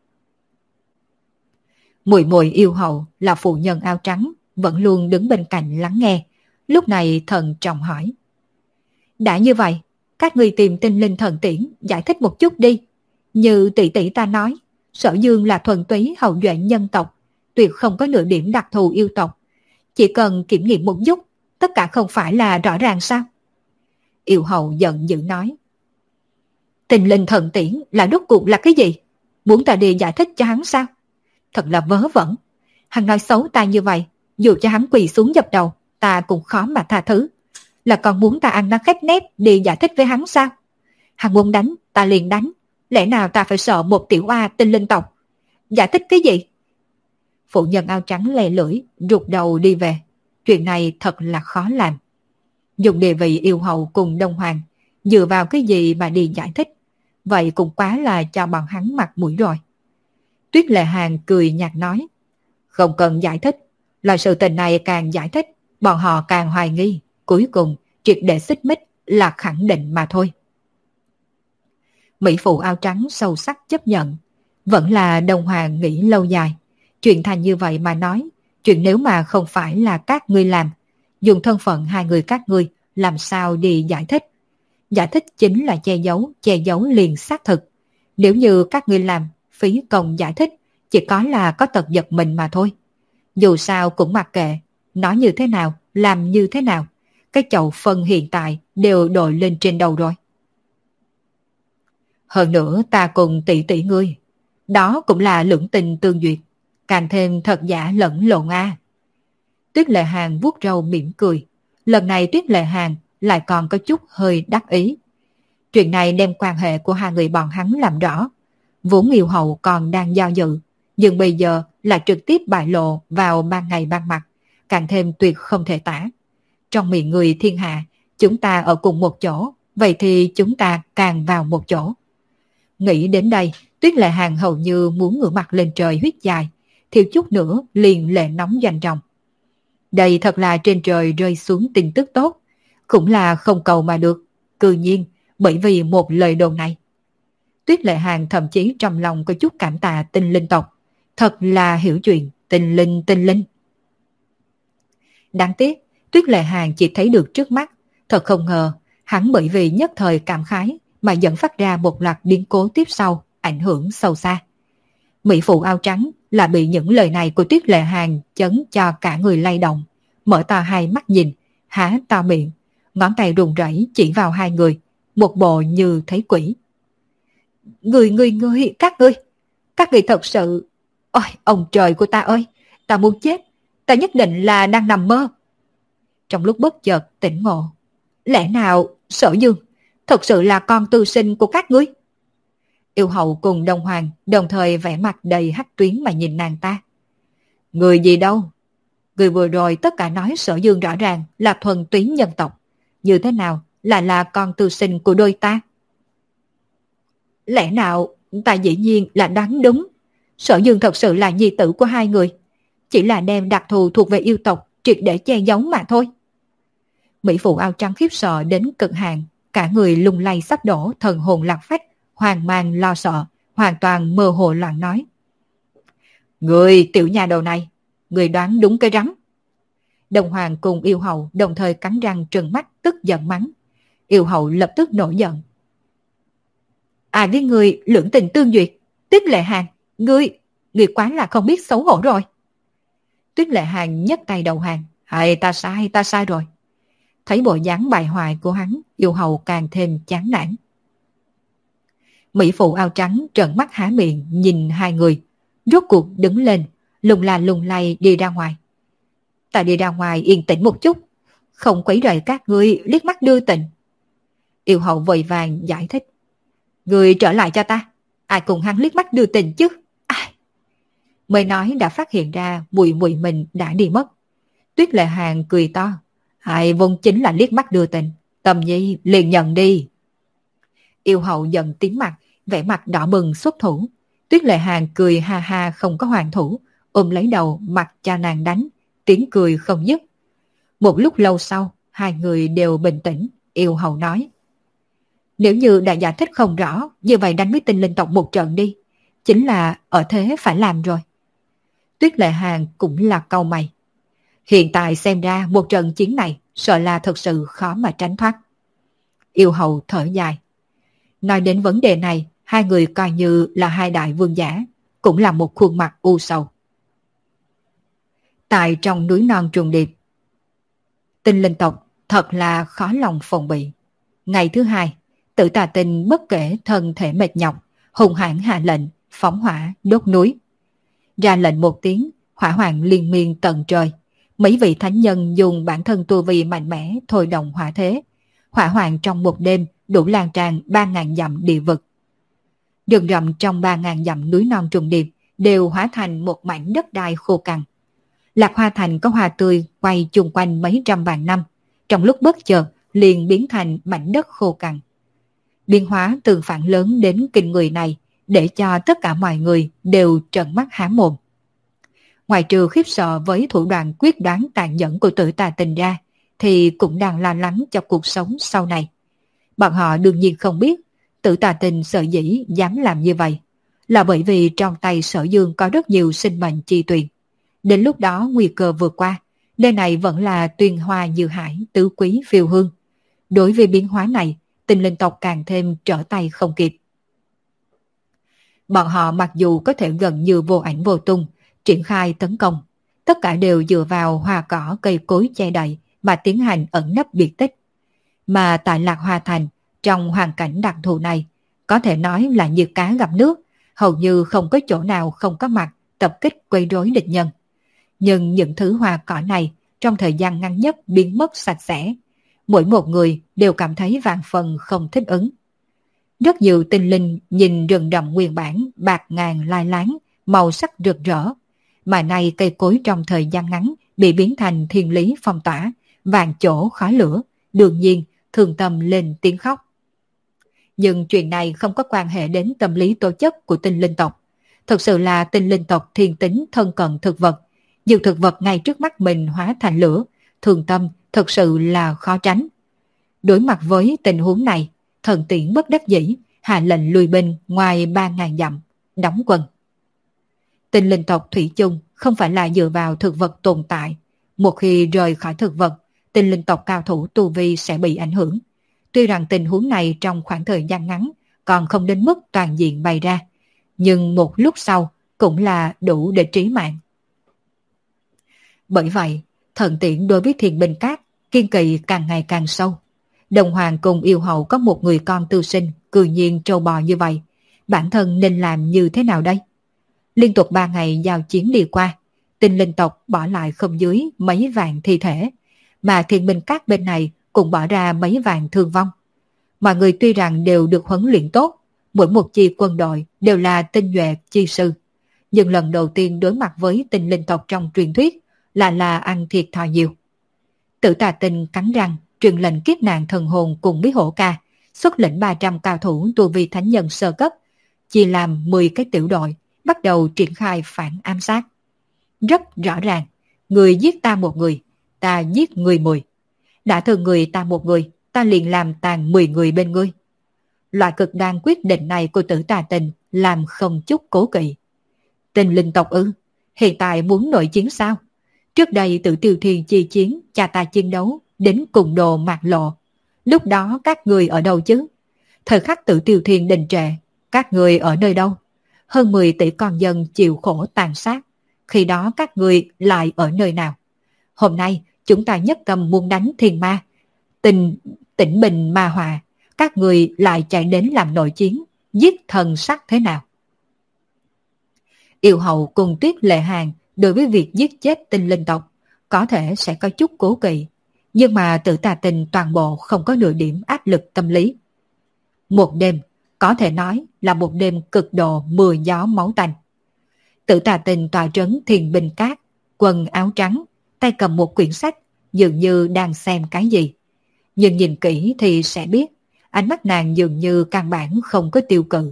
Muội muội yêu hậu là phụ nhân áo trắng, vẫn luôn đứng bên cạnh lắng nghe. Lúc này thần trọng hỏi. Đã như vậy, các người tìm tinh linh thần tiễn giải thích một chút đi. Như tỷ tỷ ta nói, Sở Dương là thuần túy hậu duệ nhân tộc, tuyệt không có nửa điểm đặc thù yêu tộc. Chỉ cần kiểm nghiệm một chút, tất cả không phải là rõ ràng sao? Yêu hậu giận dữ nói. Tinh linh thần tiễn là rốt cuộc là cái gì? Muốn ta đi giải thích cho hắn sao? Thật là vớ vẩn. Hắn nói xấu ta như vậy, dù cho hắn quỳ xuống dập đầu, ta cũng khó mà tha thứ. Là còn muốn ta ăn nó khép nép đi giải thích với hắn sao? Hắn muốn đánh, ta liền đánh. Lẽ nào ta phải sợ một tiểu oa tinh linh tộc? Giải thích cái gì? Phụ nhân áo trắng lè lưỡi, rụt đầu đi về. Chuyện này thật là khó làm. Dùng địa vị yêu hậu cùng Đông Hoàng, dựa vào cái gì mà đi giải thích? Vậy cũng quá là cho bọn hắn mặt mũi rồi. Tuyết Lệ Hàng cười nhạt nói. Không cần giải thích. Loại sự tình này càng giải thích, bọn họ càng hoài nghi. Cuối cùng, triệt để xích mích là khẳng định mà thôi. Mỹ phụ áo trắng sâu sắc chấp nhận. Vẫn là Đông Hoàng nghĩ lâu dài. Chuyện thành như vậy mà nói, chuyện nếu mà không phải là các ngươi làm, dùng thân phận hai người các ngươi làm sao đi giải thích. Giải thích chính là che giấu, che giấu liền xác thực. Nếu như các ngươi làm, phí công giải thích, chỉ có là có tật giật mình mà thôi. Dù sao cũng mặc kệ, nói như thế nào, làm như thế nào, cái chậu phân hiện tại đều đội lên trên đầu rồi. Hơn nữa ta cùng tỷ tỷ ngươi, đó cũng là lưỡng tình tương duyệt, càng thêm thật giả lẫn lộn a. Tuyết Lệ Hàng vuốt râu mỉm cười, lần này Tuyết Lệ Hàng lại còn có chút hơi đắc ý. Chuyện này đem quan hệ của hai người bọn hắn làm rõ. Vốn yêu hậu còn đang do dự, nhưng bây giờ lại trực tiếp bại lộ vào ban ngày ban mặt, càng thêm tuyệt không thể tả. Trong miệng người thiên hạ, chúng ta ở cùng một chỗ, vậy thì chúng ta càng vào một chỗ. Nghĩ đến đây, Tuyết Lệ Hàng hầu như muốn ngửa mặt lên trời huyết dài, thiếu chút nữa liền lệ nóng doanh trọng. Đây thật là trên trời rơi xuống tin tức tốt, cũng là không cầu mà được, cư nhiên bởi vì một lời đồn này. Tuyết Lệ Hàng thậm chí trong lòng có chút cảm tạ tinh linh tộc, thật là hiểu chuyện, tinh linh tinh linh. Đáng tiếc, Tuyết Lệ Hàng chỉ thấy được trước mắt, thật không ngờ, hắn bởi vì nhất thời cảm khái mà dẫn phát ra một loạt biến cố tiếp sau, ảnh hưởng sâu xa. Mỹ phụ áo trắng là bị những lời này của Tuyết Lệ Hàng chấn cho cả người lay động, mở to hai mắt nhìn, há to miệng, ngón tay run rẩy chỉ vào hai người, một bộ như thấy quỷ. Người người người, các ngươi, các ngươi thật sự... Ôi, ông trời của ta ơi, ta muốn chết, ta nhất định là đang nằm mơ. Trong lúc bất chợt tỉnh ngộ, lẽ nào Sở Dương thật sự là con tư sinh của các ngươi? Yêu hậu cùng Đông Hoàng đồng thời vẽ mặt đầy hắc tuyến mà nhìn nàng ta. Người gì đâu? Người vừa rồi tất cả nói Sở Dương rõ ràng là thuần túy nhân tộc. Như thế nào là là con tư sinh của đôi ta? Lẽ nào ta dĩ nhiên là đoán đúng? Sở Dương thật sự là nhi tử của hai người, chỉ là đem đặc thù thuộc về yêu tộc triệt để che giấu mà thôi. Mỹ phụ áo trắng khiếp sợ đến cực hạn, cả người lung lay sắp đổ, thần hồn lạc phách, hoang mang lo sợ, hoàn toàn mơ hồ loạn nói. Người tiểu nhà đầu này, người đoán đúng cái rắm. Đồng Hoàng cùng yêu hậu đồng thời cắn răng trừng mắt tức giận mắng. Yêu hậu lập tức nổi giận. À với người lưỡng tình tương duyệt, Tuyết Lệ Hàng, ngươi, ngươi quá là không biết xấu hổ rồi. Tuyết Lệ Hàng nhấc tay đầu hàng. Hay ta sai, ta sai rồi. Thấy bộ dáng bại hoại của hắn, yêu hậu càng thêm chán nản. Mỹ phụ áo trắng trợn mắt há miệng nhìn hai người, rốt cuộc đứng lên, lung la lung lay đi ra ngoài. Ta đi ra ngoài yên tĩnh một chút, không quấy rầy các ngươi liếc mắt đưa tình. Yêu hậu vội vàng giải thích. Ngươi trở lại cho ta, ai cùng hắn liếc mắt đưa tình chứ? Ai? Mới nói đã phát hiện ra muội muội mình đã đi mất. Tuyết Lệ Hàn cười to. Ai vốn chính là liếc mắt đưa tình, Tâm Nhi liền nhận đi. Yêu hậu giận tím mặt, vẻ mặt đỏ bừng xuất thủ. Tuyết Lệ Hàn cười ha ha không có hoàn thủ, ôm lấy đầu mặc cho nàng đánh, tiếng cười không dứt. Một lúc lâu sau, hai người đều bình tĩnh. Yêu hậu nói. Nếu như đã giải thích không rõ, như vậy đánh với Tinh Linh tộc một trận đi. Chính là ở thế phải làm rồi. Tuyết Lệ Hàn cũng là cau mày. Hiện tại xem ra một trận chiến này sợ là thật sự khó mà tránh thoát. Yêu hậu thở dài. Nói đến vấn đề này, hai người coi như là hai đại vương giả, cũng là một khuôn mặt u sầu. Tại trong núi non trùng điệp, Tinh Linh tộc thật là khó lòng phòng bị. Ngày thứ hai, Tử Tà Tinh bất kể thân thể mệt nhọc, hùng hãn hạ lệnh phóng hỏa đốt núi. Ra lệnh một tiếng, hỏa hoạn liên miên tận trời. Mấy vị thánh nhân dùng bản thân tu vi mạnh mẽ thôi động hỏa thế. Hỏa hoạn trong một đêm đủ lan tràn ba ngàn dặm địa vực. Rừng rậm trong ba ngàn dặm núi non trùng điệp đều hóa thành một mảnh đất đai khô cằn. Lạc Hoa Thành có hoa tươi quay chung quanh mấy trăm vạn năm, trong lúc bất chợt liền biến thành mảnh đất khô cằn. Biến hóa tương phản lớn đến kinh người này để cho tất cả mọi người đều trợn mắt há mồm. Ngoài trừ khiếp sợ với thủ đoạn quyết đoán tàn nhẫn của Tử Tà Tinh ra, thì cũng đang lo lắng cho cuộc sống sau này. Bọn họ đương nhiên không biết Tử Tà Tinh sợ dĩ dám làm như vậy là bởi vì trong tay Sở Dương có rất nhiều sinh mệnh chi tuyền. Đến lúc đó nguy cơ vượt qua, nơi này vẫn là tuyền hoa như hải, tứ quý phiêu hương. Đối với biến hóa này, Tinh Linh tộc càng thêm trở tay không kịp. Bọn họ mặc dù có thể gần như vô ảnh vô tung triển khai tấn công, tất cả đều dựa vào hoa cỏ cây cối che đậy mà tiến hành ẩn nấp biệt tích. Mà tại Lạc Hoa Thành, trong hoàn cảnh đặc thù này, có thể nói là như cá gặp nước, hầu như không có chỗ nào không có mặt tập kích quấy rối địch nhân. Nhưng những thứ hoa cỏ này trong thời gian ngắn nhất biến mất sạch sẽ. Mỗi một người đều cảm thấy vạn phần không thích ứng. Rất nhiều tinh linh nhìn rừng rậm nguyên bản bạc ngàn lai láng, màu sắc rực rỡ. Mà nay cây cối trong thời gian ngắn bị biến thành thiên lý phong tỏa, vạn chỗ khói lửa, đương nhiên thường tâm lên tiếng khóc. Nhưng chuyện này không có quan hệ đến tâm lý tố chất của tinh linh tộc. Thực sự là tinh linh tộc thiên tính thân cận thực vật. Nhiều thực vật ngay trước mắt mình hóa thành lửa, thường tâm thực sự là khó tránh. Đối mặt với tình huống này, Thần Tiễn bất đắc dĩ hạ lệnh lui binh ngoài ba ngàn dặm, đóng quân. Tinh linh tộc thủy chung không phải là dựa vào thực vật tồn tại. Một khi rời khỏi thực vật, tinh linh tộc cao thủ tu vi sẽ bị ảnh hưởng. Tuy rằng tình huống này trong khoảng thời gian ngắn còn không đến mức toàn diện bày ra, nhưng một lúc sau cũng là đủ để trí mạng. Bởi vậy, Thần Tiễn đối với Thiên Binh Các kiên kỵ càng ngày càng sâu. Đồng Hoàng cùng yêu hậu có một người con tư sinh cư nhiên trâu bò như vậy, bản thân nên làm như thế nào đây? Liên tục ba ngày giao chiến đi qua, tinh linh tộc bỏ lại không dưới mấy vạn thi thể, mà Thiên Binh Các bên này cũng bỏ ra mấy vạn thương vong. Mọi người tuy rằng đều được huấn luyện tốt, mỗi một chi quân đội đều là tinh nhuệ chi sư, nhưng lần đầu tiên đối mặt với tinh linh tộc trong truyền thuyết là là ăn thiệt thòi nhiều. Tử Tà Tinh cắn răng truyền lệnh kiếp nạn thần hồn cùng bí hổ ca, xuất lĩnh ba trăm cao thủ tu vi thánh nhân sơ cấp, chia làm mười cái tiểu đội, bắt đầu triển khai phản ám sát. Rất rõ ràng, người giết ta một người, ta giết người mười. Đã thương người ta một người, ta liền làm tàn mười người bên ngươi. Loại cực đoan quyết định này của Tử Tà Tinh làm không chút cố kỵ. Tinh linh tộc ư? Hiện tại muốn nội chiến sao? Trước đây Tử Tiêu Thiên chi chiến, cha ta chiến đấu đến cùng đồ mạc lộ. Lúc đó các người ở đâu chứ? Thời khắc Tử Tiêu Thiên đình trệ, các người ở nơi đâu? Hơn mười tỷ con dân chịu khổ tàn sát. Khi đó các người lại ở nơi nào? Hôm nay chúng ta nhất tâm muốn đánh thiên ma, tình tỉnh bình ma hòa, các người lại chạy đến làm nội chiến, giết thần sắc thế nào? Yêu hậu cùng Tuyết Lệ Hàn đối với việc giết chết tinh linh tộc có thể sẽ có chút cố kỵ, nhưng mà Tử Tà Tình toàn bộ không có nửa điểm áp lực tâm lý. Một đêm, có thể nói là một đêm cực độ mưa gió máu tanh. Tử Tà Tình tọa trấn Thiền Bình Cát, quần áo trắng, tay cầm một quyển sách, dường như đang xem cái gì. Nhưng nhìn kỹ thì sẽ biết, ánh mắt nàng dường như căn bản không có tiêu cự.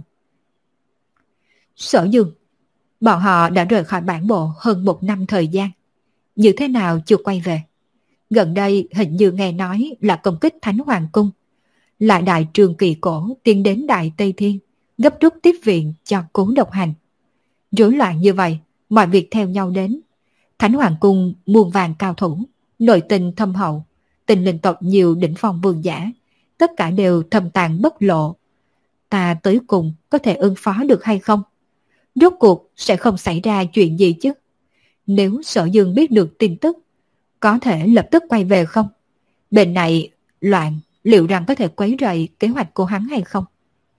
Sở Dương, bọn họ đã rời khỏi bản bộ hơn một năm thời gian. Như thế nào chưa quay về? Gần đây hình như nghe nói là công kích Thánh Hoàng Cung. Lại đại trường kỳ cổ tiến đến Đại Tây Thiên, gấp rút tiếp viện cho Cố Độc Hành. Rối loạn như vậy, mọi việc theo nhau đến. Thánh Hoàng Cung muôn vàng cao thủ, nội tình thâm hậu, tình linh tộc nhiều đỉnh phong vương giả, tất cả đều thâm tàng bất lộ. Ta tới cùng có thể ứng phó được hay không? Rốt cuộc sẽ không xảy ra chuyện gì chứ? Nếu Sở Dương biết được tin tức, có thể lập tức quay về không? Bên này loạn, liệu rằng có thể quấy rầy kế hoạch của hắn hay không?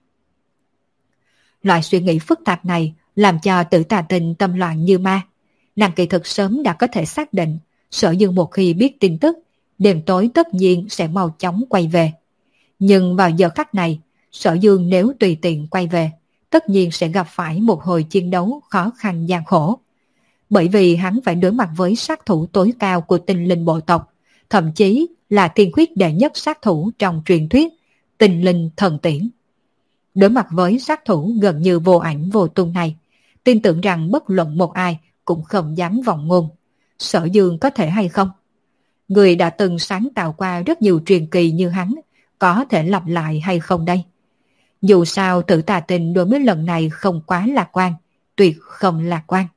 Loại suy nghĩ phức tạp này làm cho Tử Tà Tình tâm loạn như ma. Nàng kỳ thực sớm đã có thể xác định Sở Dương một khi biết tin tức, đêm tối tất nhiên sẽ mau chóng quay về. Nhưng vào giờ khắc này, Sở Dương nếu tùy tiện quay về, tất nhiên sẽ gặp phải một hồi chiến đấu khó khăn gian khổ. Bởi vì hắn phải đối mặt với sát thủ tối cao của tinh linh bộ tộc, thậm chí là tiên khuyết đệ nhất sát thủ trong truyền thuyết, tinh linh thần tiễn. Đối mặt với sát thủ gần như vô ảnh vô tung này, tin tưởng rằng bất luận một ai cũng không dám vọng ngôn. Sở Dương có thể hay không? Người đã từng sáng tạo qua rất nhiều truyền kỳ như hắn, có thể lặp lại hay không đây? Dù sao Tử Tà Tình đối với lần này không quá lạc quan, tuyệt không lạc quan.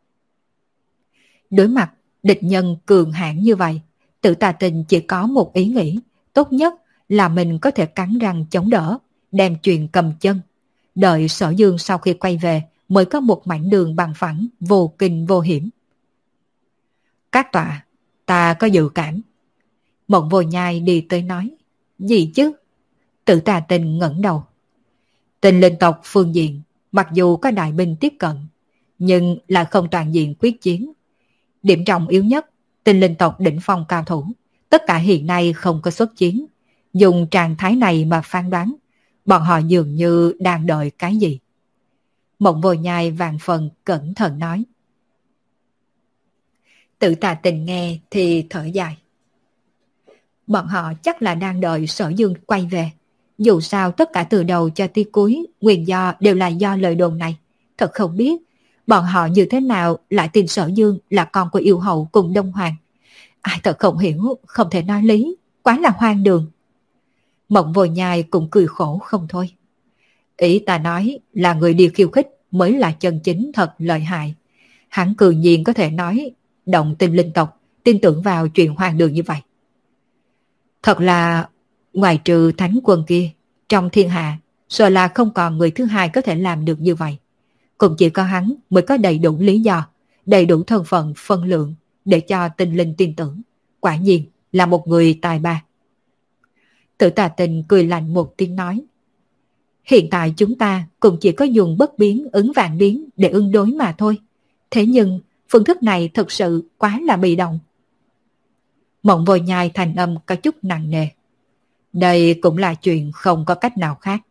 Đối mặt địch nhân cường hãn như vậy, Tử Tà Tình chỉ có một ý nghĩ, tốt nhất là mình có thể cắn răng chống đỡ, đem chuyện cầm chân. Đợi Sở Dương sau khi quay về mới có một mảnh đường bằng phẳng, vô kinh vô hiểm. Các tọa, ta có dự cảm. Mộng Vô Nhai đi tới nói. Gì chứ? Tử Tà Tình ngẩng đầu. Tinh linh tộc phương diện, mặc dù có đại binh tiếp cận, nhưng lại không toàn diện quyết chiến. Điểm trọng yếu nhất, tinh linh tộc đỉnh phong cao thủ, tất cả hiện nay không có xuất chiến. Dùng trạng thái này mà phán đoán, bọn họ dường như đang đợi cái gì. Mộng Vô Nhai vạn phần cẩn thận nói. Tử Tà Tình nghe thì thở dài. Bọn họ chắc là đang đợi Sở Dương quay về. Dù sao tất cả từ đầu cho tới cuối, nguyên do đều là do lời đồn này. Thật không biết, bọn họ như thế nào lại tin Sở Dương là con của yêu hậu cùng Đông Hoàng. Ai thật không hiểu, không thể nói lý, quá là hoang đường. Mộng Vô Nhai cũng cười khổ không thôi. Ý ta nói là người đi khiêu khích mới là chân chính thật lợi hại. Hắn cư nhiên có thể nói động tinh linh tộc tin tưởng vào chuyện hoang đường như vậy. Thật là ngoài trừ thánh quân kia, trong thiên hạ sợ là không còn người thứ hai có thể làm được như vậy. Cũng chỉ có hắn mới có đầy đủ lý do, đầy đủ thân phận phân lượng để cho tinh linh tin tưởng. Quả nhiên là một người tài ba. Tử Tà Tình cười lạnh một tiếng nói. Hiện tại chúng ta cũng chỉ có dùng bất biến ứng vạn biến để ứng đối mà thôi. Thế nhưng phương thức này thực sự quá là bị động. Mộng Vô Nhai thành âm có chút nặng nề. Đây cũng là chuyện không có cách nào khác.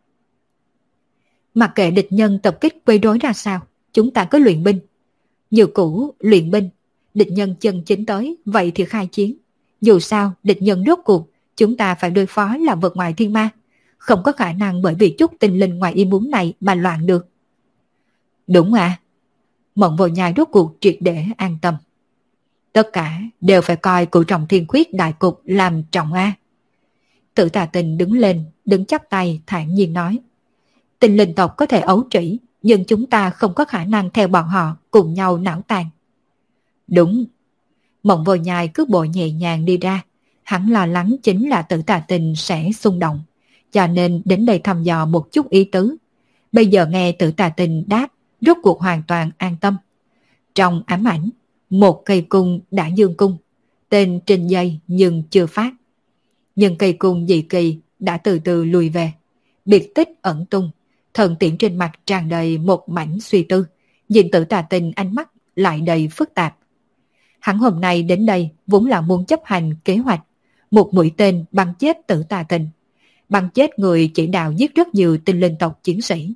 Mặc kệ địch nhân tập kích quấy rối ra sao, chúng ta cứ luyện binh. Như cũ luyện binh, địch nhân chân chính tới, vậy thì khai chiến. Dù sao, địch nhân rốt cuộc, chúng ta phải đối phó là vật ngoài thiên ma. Không có khả năng bởi vì chút tinh linh ngoài ý muốn này mà loạn được. Đúng à? Mộng Vô Nhai rốt cuộc triệt để an tâm. Tất cả đều phải coi Cửu Trọng Thiên Khuyết đại cục làm trọng a. Tử Tà Tình đứng lên, đứng chắp tay thản nhiên nói. Tinh linh tộc có thể ấu trĩ, nhưng chúng ta không có khả năng theo bọn họ cùng nhau não tàn. Đúng. Mộng Vô Nhai cước bộ nhẹ nhàng đi ra. Hắn lo lắng chính là Tử Tà Tình sẽ xung động, cho nên đến đây thăm dò một chút ý tứ. Bây giờ nghe Tử Tà Tình đáp, rốt cuộc hoàn toàn an tâm. Trong ám ảnh, một cây cung đã dương cung, tên trên dây nhưng chưa phát. Nhưng cây cung dị kỳ đã từ từ lùi về, biệt tích ẩn tung, thần tiễn trên mặt tràn đầy một mảnh suy tư, nhìn Tử Tà Tình ánh mắt lại đầy phức tạp. Hắn hôm nay đến đây vốn là muốn chấp hành kế hoạch, một mũi tên bắn chết Tử Tà Tình, bắn chết người chỉ đạo giết rất nhiều tinh linh tộc chiến sĩ.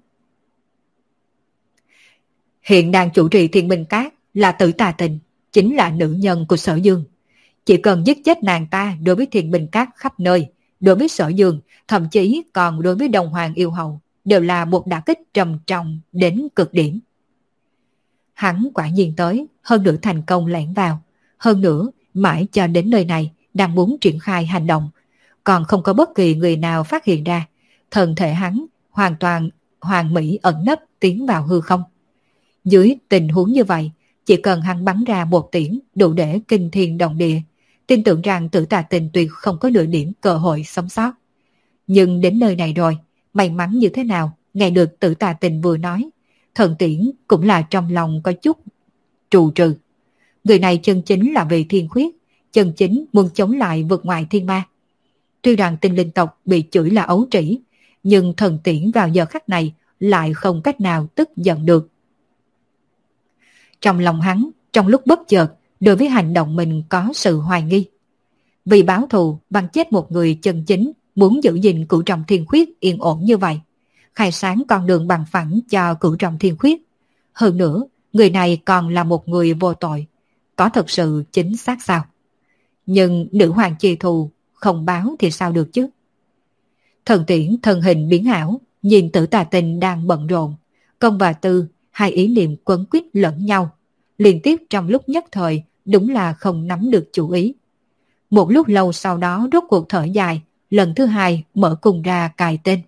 Hiện đang chủ trì Thiên Minh Các là Tử Tà Tình, chính là nữ nhân của Sở Dương. Chỉ cần giết chết nàng ta đối với Thiên Minh Các khắp nơi, đối với Sở Dương, thậm chí còn đối với Đồng Hoàng yêu hầu, đều là một đả kích trầm trọng đến cực điểm. Hắn quả nhiên tới, hơn nữa thành công lẻn vào, hơn nữa mãi cho đến nơi này đang muốn triển khai hành động, còn không có bất kỳ người nào phát hiện ra, thân thể hắn hoàn toàn hoàn mỹ ẩn nấp tiến vào hư không. Dưới tình huống như vậy, chỉ cần hắn bắn ra một tiễn đủ để kinh thiên động địa, tin tưởng rằng Tử Tà Tình tuyệt không có nửa điểm cơ hội sống sót. Nhưng đến nơi này rồi, may mắn như thế nào, nghe được Tử Tà Tình vừa nói, Thần Tiễn cũng là trong lòng có chút trù trừ. Người này chân chính là vì thiên khuyết, chân chính muốn chống lại vượt ngoài thiên ma. Tuy rằng tinh linh tộc bị chửi là ấu trĩ, nhưng Thần Tiễn vào giờ khắc này lại không cách nào tức giận được. Trong lòng hắn, trong lúc bất chợt, đối với hành động mình có sự hoài nghi. Vì báo thù bắn chết một người chân chính, muốn giữ gìn cửu trọng thiên khuyết yên ổn như vậy, khai sáng con đường bằng phẳng cho cửu trọng thiên khuyết. Hơn nữa, người này còn là một người vô tội, có thật sự chính xác sao? Nhưng nữ hoàng chi thù không báo thì sao được chứ? Thần Tiễn thân hình biến ảo, nhìn Tử Tà Tình đang bận rộn, công và tư, hai ý niệm quấn quýt lẫn nhau, liên tiếp trong lúc nhất thời đúng là không nắm được chủ ý. Một lúc lâu sau đó rốt cuộc thở dài, lần thứ hai mở cung ra cài tên.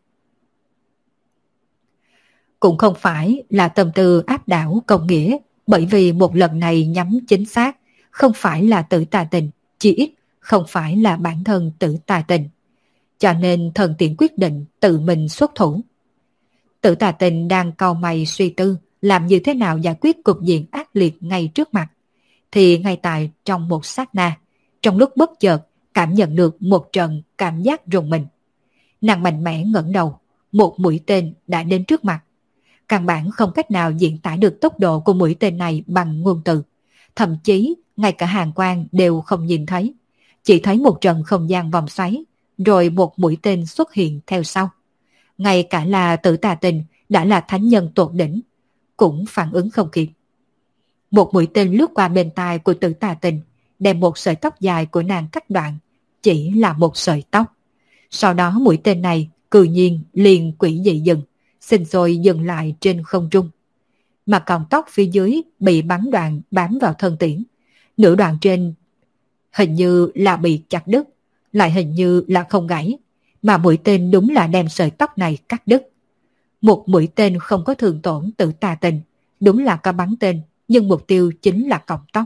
Cũng không phải là tâm tư áp đảo công nghĩa, bởi vì một lần này nhắm chính xác, không phải là Tử Tà Tình, chỉ ít không phải là bản thân Tử Tà Tình. Cho nên Thần Tiễn quyết định tự mình xuất thủ. Tử Tà Tình đang cau mày suy tư làm như thế nào giải quyết cục diện ác liệt ngay trước mặt, thì ngay tại trong một sát na, trong lúc bất chợt cảm nhận được một trận cảm giác rùng mình. Nàng mạnh mẽ ngẩng đầu, một mũi tên đã đến trước mặt. Căn bản không cách nào diễn tả được tốc độ của mũi tên này bằng ngôn từ, thậm chí ngay cả hàng quang đều không nhìn thấy, chỉ thấy một trận không gian vòng xoáy, rồi một mũi tên xuất hiện theo sau. Ngay cả là Tử Tà Tình đã là thánh nhân tột đỉnh, cũng phản ứng không kịp. Một mũi tên lướt qua bên tai của Tử Tà Tình, đem một sợi tóc dài của nàng cắt đoạn, chỉ là một sợi tóc. Sau đó mũi tên này cư nhiên liền quỷ dị dừng, sinh sôi dừng lại trên không trung. Mà còn tóc phía dưới bị bắn đoạn bám vào thân tiễn, nửa đoạn trên hình như là bị chặt đứt, lại hình như là không gãy, mà mũi tên đúng là đem sợi tóc này cắt đứt. Một mũi tên không có thương tổn Tử Tà Tình, đúng là có bắn tên, nhưng mục tiêu chính là cọng tóc.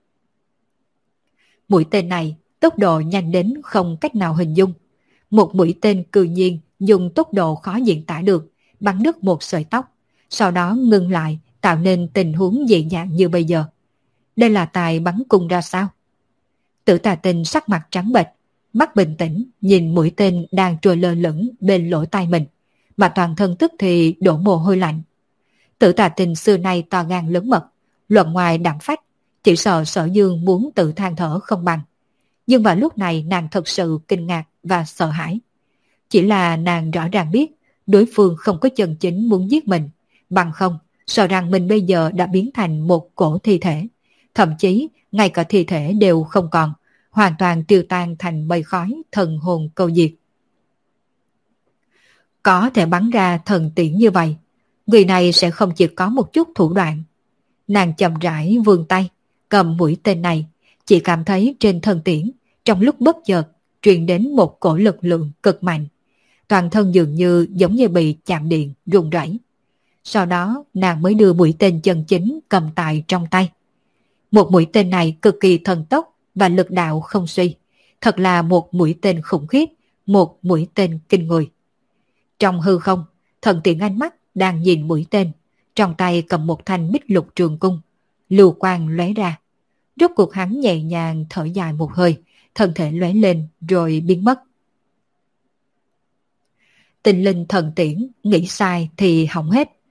Mũi tên này tốc độ nhanh đến không cách nào hình dung. Một mũi tên cư nhiên dùng tốc độ khó diễn tả được, bắn đứt một sợi tóc, sau đó ngưng lại, tạo nên tình huống dị dạng như bây giờ. Đây là tài bắn cung ra sao? Tử Tà Tình sắc mặt trắng bệch, mắt bình tĩnh nhìn mũi tên đang trôi lơ lửng bên lỗ tai mình, mà toàn thân tức thì đổ mồ hôi lạnh. Tử Tà Tình xưa nay to gan lớn mật, luận ngoài đảm phách, chỉ sợ Sở Dương muốn tự than thở không bằng. Nhưng vào lúc này nàng thật sự kinh ngạc và sợ hãi. Chỉ là nàng rõ ràng biết đối phương không có chân chính muốn giết mình, bằng không sợ rằng mình bây giờ đã biến thành một cổ thi thể, thậm chí ngay cả thi thể đều không còn, hoàn toàn tiêu tan thành mây khói, thần hồn câu diệt. Có thể bắn ra thần tiễn như vậy, người này sẽ không chỉ có một chút thủ đoạn. Nàng chậm rãi vươn tay, cầm mũi tên này, chỉ cảm thấy trên thần tiễn, trong lúc bất chợt, truyền đến một cổ lực lượng cực mạnh. Toàn thân dường như giống như bị chạm điện, rung rẩy. Sau đó nàng mới đưa mũi tên chân chính cầm tại trong tay. Một mũi tên này cực kỳ thần tốc và lực đạo không suy. Thật là một mũi tên khủng khiếp, một mũi tên kinh người. Trong hư không, Thần Tiễn ánh mắt đang nhìn mũi tên, trong tay cầm một thanh bích lục trường cung, lưu quang lóe ra. Rốt cuộc hắn nhẹ nhàng thở dài một hơi, thân thể lóe lên rồi biến mất. Tinh linh Thần Tiễn nghĩ sai thì hỏng hết.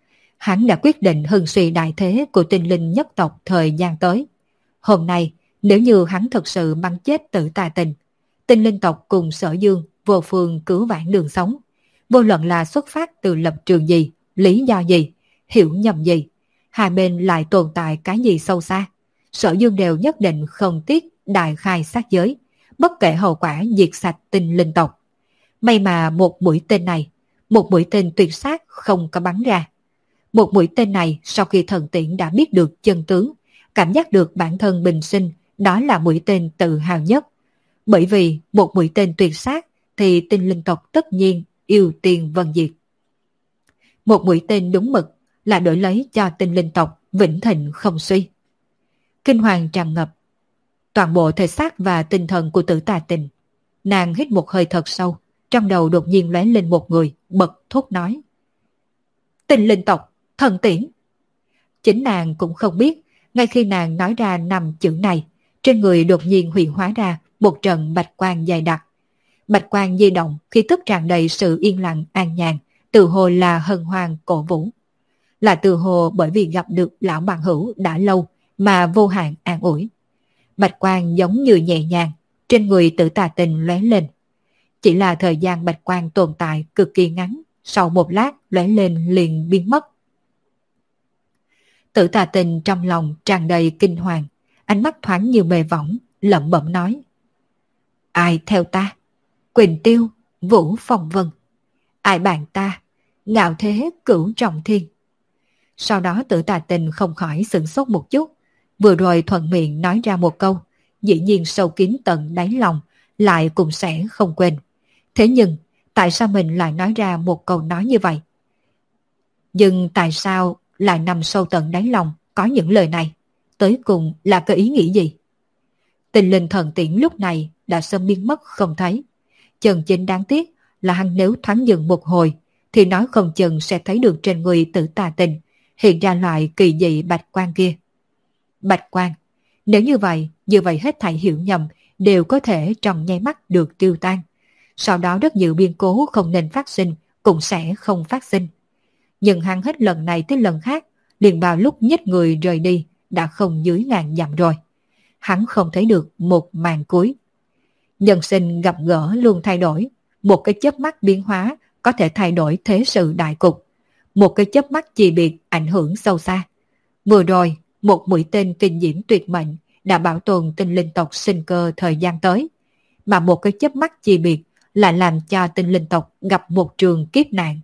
Hắn đã quyết định hưng suy đại thế của tinh linh nhất tộc thời gian tới. Hôm nay, nếu như hắn thực sự bắn chết Tử Tà Tình, tinh linh tộc cùng Sở Dương vô phương cứu vãn đường sống. Vô luận là xuất phát từ lập trường gì, lý do gì, hiểu nhầm gì, hai bên lại tồn tại cái gì sâu xa, Sở Dương đều nhất định không tiếc đại khai sát giới, bất kể hậu quả diệt sạch tinh linh tộc. May mà một mũi tên này, một mũi tên tuyệt sát không có bắn ra. Một mũi tên này sau khi thần tiễn đã biết được chân tướng, cảm giác được bản thân bình sinh, đó là mũi tên tự hào nhất. Bởi vì một mũi tên tuyệt sát thì tinh linh tộc tất nhiên ưu tiên vân diệt. Một mũi tên đúng mực là đổi lấy cho tinh linh tộc vĩnh thịnh không suy. Kinh hoàng tràn ngập toàn bộ thể xác và tinh thần của Tử Tà Tình. Nàng hít một hơi thật sâu, trong đầu đột nhiên lóe lên một người, bật thốt nói: Tinh linh tộc, thần tiễn. Chính nàng cũng không biết, ngay khi nàng nói ra năm chữ này, trên người đột nhiên hiện hóa ra một trận bạch quang dày đặc. Bạch quang di động khi tức tràn đầy sự yên lặng an nhàn, từ hồ là hân hoan cổ vũ. Là từ hồ bởi vì gặp được lão bằng hữu đã lâu mà vô hạn an ủi. Bạch quang giống như nhẹ nhàng, trên người Tử Tà Tình lóe lên. Chỉ là thời gian bạch quang tồn tại cực kỳ ngắn, sau một lát lóe lên liền biến mất. Tử Tà Tình trong lòng tràn đầy kinh hoàng, ánh mắt thoáng như mê võng, lẩm bẩm nói: Ai theo ta? Quỳnh Tiêu, Vũ Phong Vân. Ai bạn ta? Ngạo thế cửu trọng thiên. Sau đó Tử Tà Tình không khỏi sửng sốt một chút, vừa rồi thuận miệng nói ra một câu, dĩ nhiên sâu kín tận đáy lòng, lại cũng sẽ không quên. Thế nhưng, tại sao mình lại nói ra một câu nói như vậy? Nhưng tại sao lại nằm sâu tận đáy lòng có những lời này? Tới cùng là cái ý nghĩ gì? Tình linh thần tiễn lúc này đã sớm biến mất không thấy. Chân chính đáng tiếc là hắn nếu thoáng dừng một hồi, thì nói không chừng sẽ thấy được trên người Tử Tà Tình hiện ra loại kỳ dị bạch quang kia. Bạch quang, nếu như vậy, như vậy hết thảy hiểu nhầm đều có thể trong nháy mắt được tiêu tan. Sau đó rất nhiều biến cố không nên phát sinh cũng sẽ không phát sinh. Nhưng hắn hết lần này tới lần khác, liền vào lúc nhích người rời đi đã không dưới ngàn dặm rồi. Hắn không thấy được một màn cuối. Nhân sinh gặp gỡ luôn thay đổi, một cái chớp mắt biến hóa có thể thay đổi thế sự đại cục. Một cái chớp mắt chi biệt ảnh hưởng sâu xa. Vừa rồi, một mũi tên kinh diễm tuyệt mệnh đã bảo tồn tinh linh tộc sinh cơ thời gian tới. Mà một cái chớp mắt chi biệt lại làm cho tinh linh tộc gặp một trường kiếp nạn.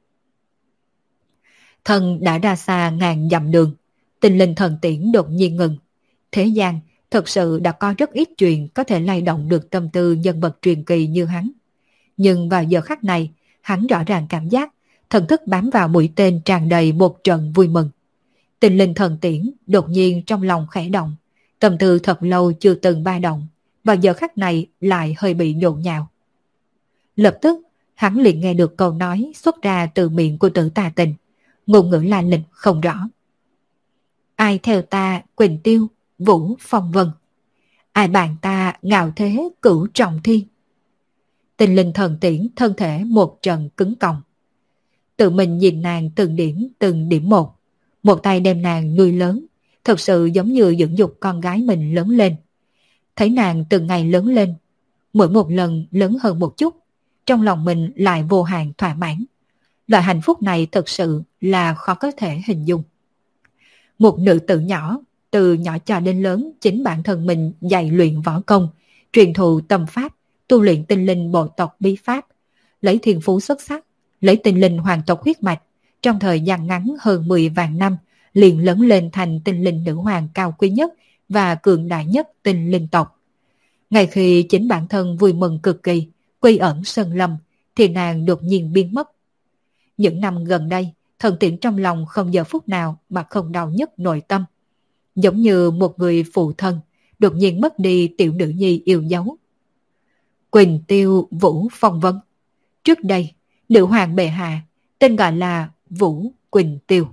Thần đã ra xa ngàn dặm đường, tinh linh thần tiễn đột nhiên ngừng. Thế gian thật sự đã có rất ít chuyện có thể lay động được tâm tư nhân vật truyền kỳ như hắn. Nhưng vào giờ khắc này, hắn rõ ràng cảm giác thần thức bám vào mũi tên tràn đầy một trận vui mừng. Tinh linh thần tiễn đột nhiên trong lòng khẽ động, tâm tư thật lâu chưa từng ba động, vào giờ khắc này lại hơi bị nhộn nhạo. Lập tức, hắn liền nghe được câu nói xuất ra từ miệng của Tử Tà Tình, ngôn ngữ la lịch không rõ. Ai theo ta Quỳnh Tiêu, Vũ Phong Vân. Ai bạn ta ngạo thế cửu trọng thiên. Tinh linh thần tiễn thân thể một trận cứng còng. Tự mình nhìn nàng từng điểm từng điểm một, một tay đem nàng nuôi lớn, thật sự giống như dưỡng dục con gái mình lớn lên. Thấy nàng từng ngày lớn lên, mỗi một lần lớn hơn một chút, trong lòng mình lại vô hạn thỏa mãn. Loại hạnh phúc này thật sự là khó có thể hình dung. Một nữ tử nhỏ, từ nhỏ cho đến lớn chính bản thân mình dạy luyện võ công, truyền thụ tâm pháp, tu luyện tinh linh bộ tộc bí pháp, lấy thiên phú xuất sắc, lấy tinh linh hoàng tộc huyết mạch, trong thời gian ngắn hơn mười vạn năm, liền lớn lên thành tinh linh nữ hoàng cao quý nhất và cường đại nhất tinh linh tộc. Ngay khi chính bản thân vui mừng cực kỳ, quy ẩn sơn lâm, thì nàng đột nhiên biến mất. Những năm gần đây, thần tiễn trong lòng không giờ phút nào mà không đau nhức nội tâm. Giống như một người phụ thân, đột nhiên mất đi tiểu nữ nhi yêu dấu. Quỳnh Tiêu Vũ Phong Vân. Trước đây, nữ hoàng bệ hạ, tên gọi là Vũ Quỳnh Tiêu.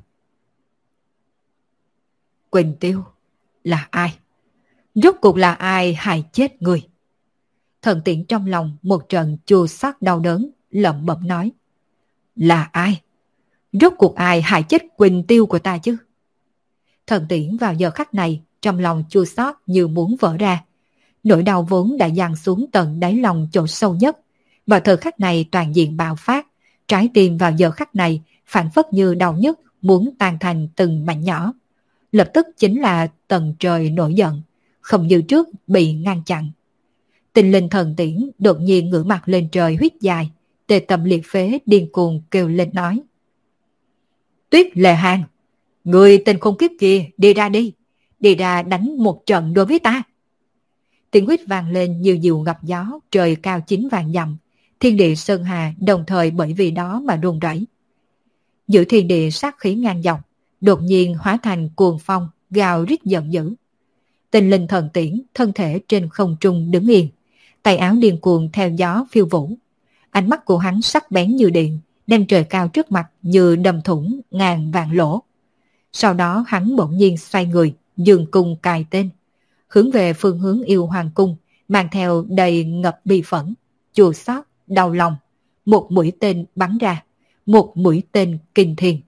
Quỳnh Tiêu là ai? Rốt cuộc là ai hại chết người? Thần tiễn trong lòng một trận chua xót đau đớn, lẩm bẩm nói. Là ai? Rốt cuộc ai hại chết Quỳnh Tiêu của ta chứ? Thần Tiễn vào giờ khắc này trong lòng chua xót như muốn vỡ ra. Nỗi đau vốn đã dằn xuống tận đáy lòng chỗ sâu nhất. Vào thời khắc này toàn diện bạo phát, trái tim vào giờ khắc này phản phất như đau nhức muốn tan thành từng mảnh nhỏ. Lập tức chính là tầng trời nổi giận, không như trước bị ngăn chặn. Tinh linh thần tiễn đột nhiên ngửa mặt lên trời huýt dài, tê tâm liệt phế điên cuồng kêu lên nói: Tuyết Lệ Hàng, người tên khốn kiếp kia, đi ra đi, đi ra đánh một trận đối với ta. Tiếng huýt vang lên như diều gặp gió, trời cao chín vạn dặm, thiên địa sơn hà đồng thời bởi vì đó mà run rẩy. Giữa thiên địa sát khí ngang dọc, đột nhiên hóa thành cuồng phong, gào rít giận dữ. Tinh linh thần tiễn thân thể trên không trung đứng yên, tay áo điên cuồng theo gió phiêu vũ. Ánh mắt của hắn sắc bén như điện, đem trời cao trước mặt như đâm thủng ngàn vạn lỗ. Sau đó hắn bỗng nhiên xoay người, dương cung cài tên, hướng về phương hướng Yêu Hoàng cung, mang theo đầy ngập bi phẫn, chua xót, đau lòng. Một mũi tên bắn ra, một mũi tên kinh thiên.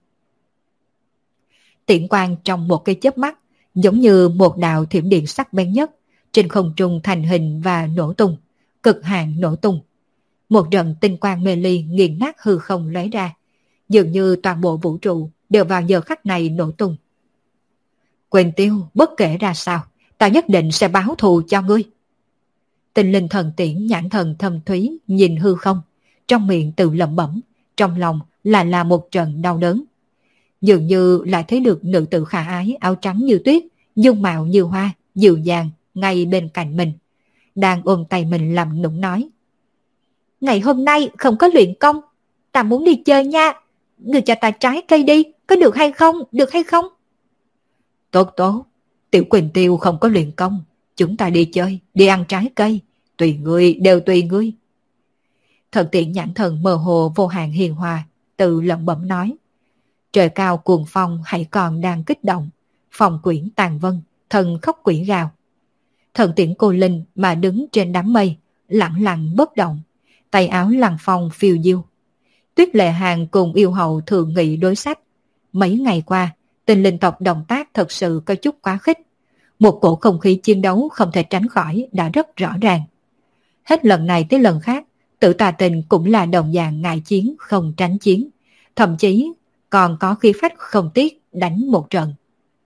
Tiễn quang trong một cái chớp mắt, giống như một đạo thiểm điện sắc bén nhất, trên không trung thành hình và nổ tung, cực hạn nổ tung. Một trận tinh quang mê ly nghiền nát hư không lóe ra, dường như toàn bộ vũ trụ đều vào giờ khắc này nổ tung. Quỳnh Tiêu, bất kể ra sao, ta nhất định sẽ báo thù cho ngươi. Tinh linh thần tiễn nhãn thần thâm thúy nhìn hư không, trong miệng tự lẩm bẩm, trong lòng lại là một trận đau đớn. Dường như lại thấy được nữ tử khả ái áo trắng như tuyết, dung mạo như hoa, dịu dàng ngay bên cạnh mình, đang ôm tay mình làm nũng nói: Ngày hôm nay không có luyện công, ta muốn đi chơi nha, người cho ta trái cây đi, có được hay không, được hay không? Tốt tốt, tiểu Quỳnh Tiêu không có luyện công, chúng ta đi chơi, đi ăn trái cây, tùy ngươi, đều tùy ngươi. Thần tiễn nhãn thần mơ hồ vô hạn hiền hòa, tự lẩm bẩm nói. Trời cao cuồng phong hãy còn đang kích động, phong quyển tàn vân, thần khóc quỷ gào. Thần tiễn cô linh mà đứng trên đám mây, lặng lặng bất động, tay áo lằn phong phiêu diêu. Tuyết Lệ Hàng cùng yêu hậu thường nghị đối sách. Mấy ngày qua, tình linh tộc động tác thật sự có chút quá khích. Một cổ không khí chiến đấu không thể tránh khỏi đã rất rõ ràng. Hết lần này tới lần khác, Tử Tà Tình cũng là đồng dạng ngại chiến không tránh chiến, thậm chí còn có khí phách không tiếc đánh một trận.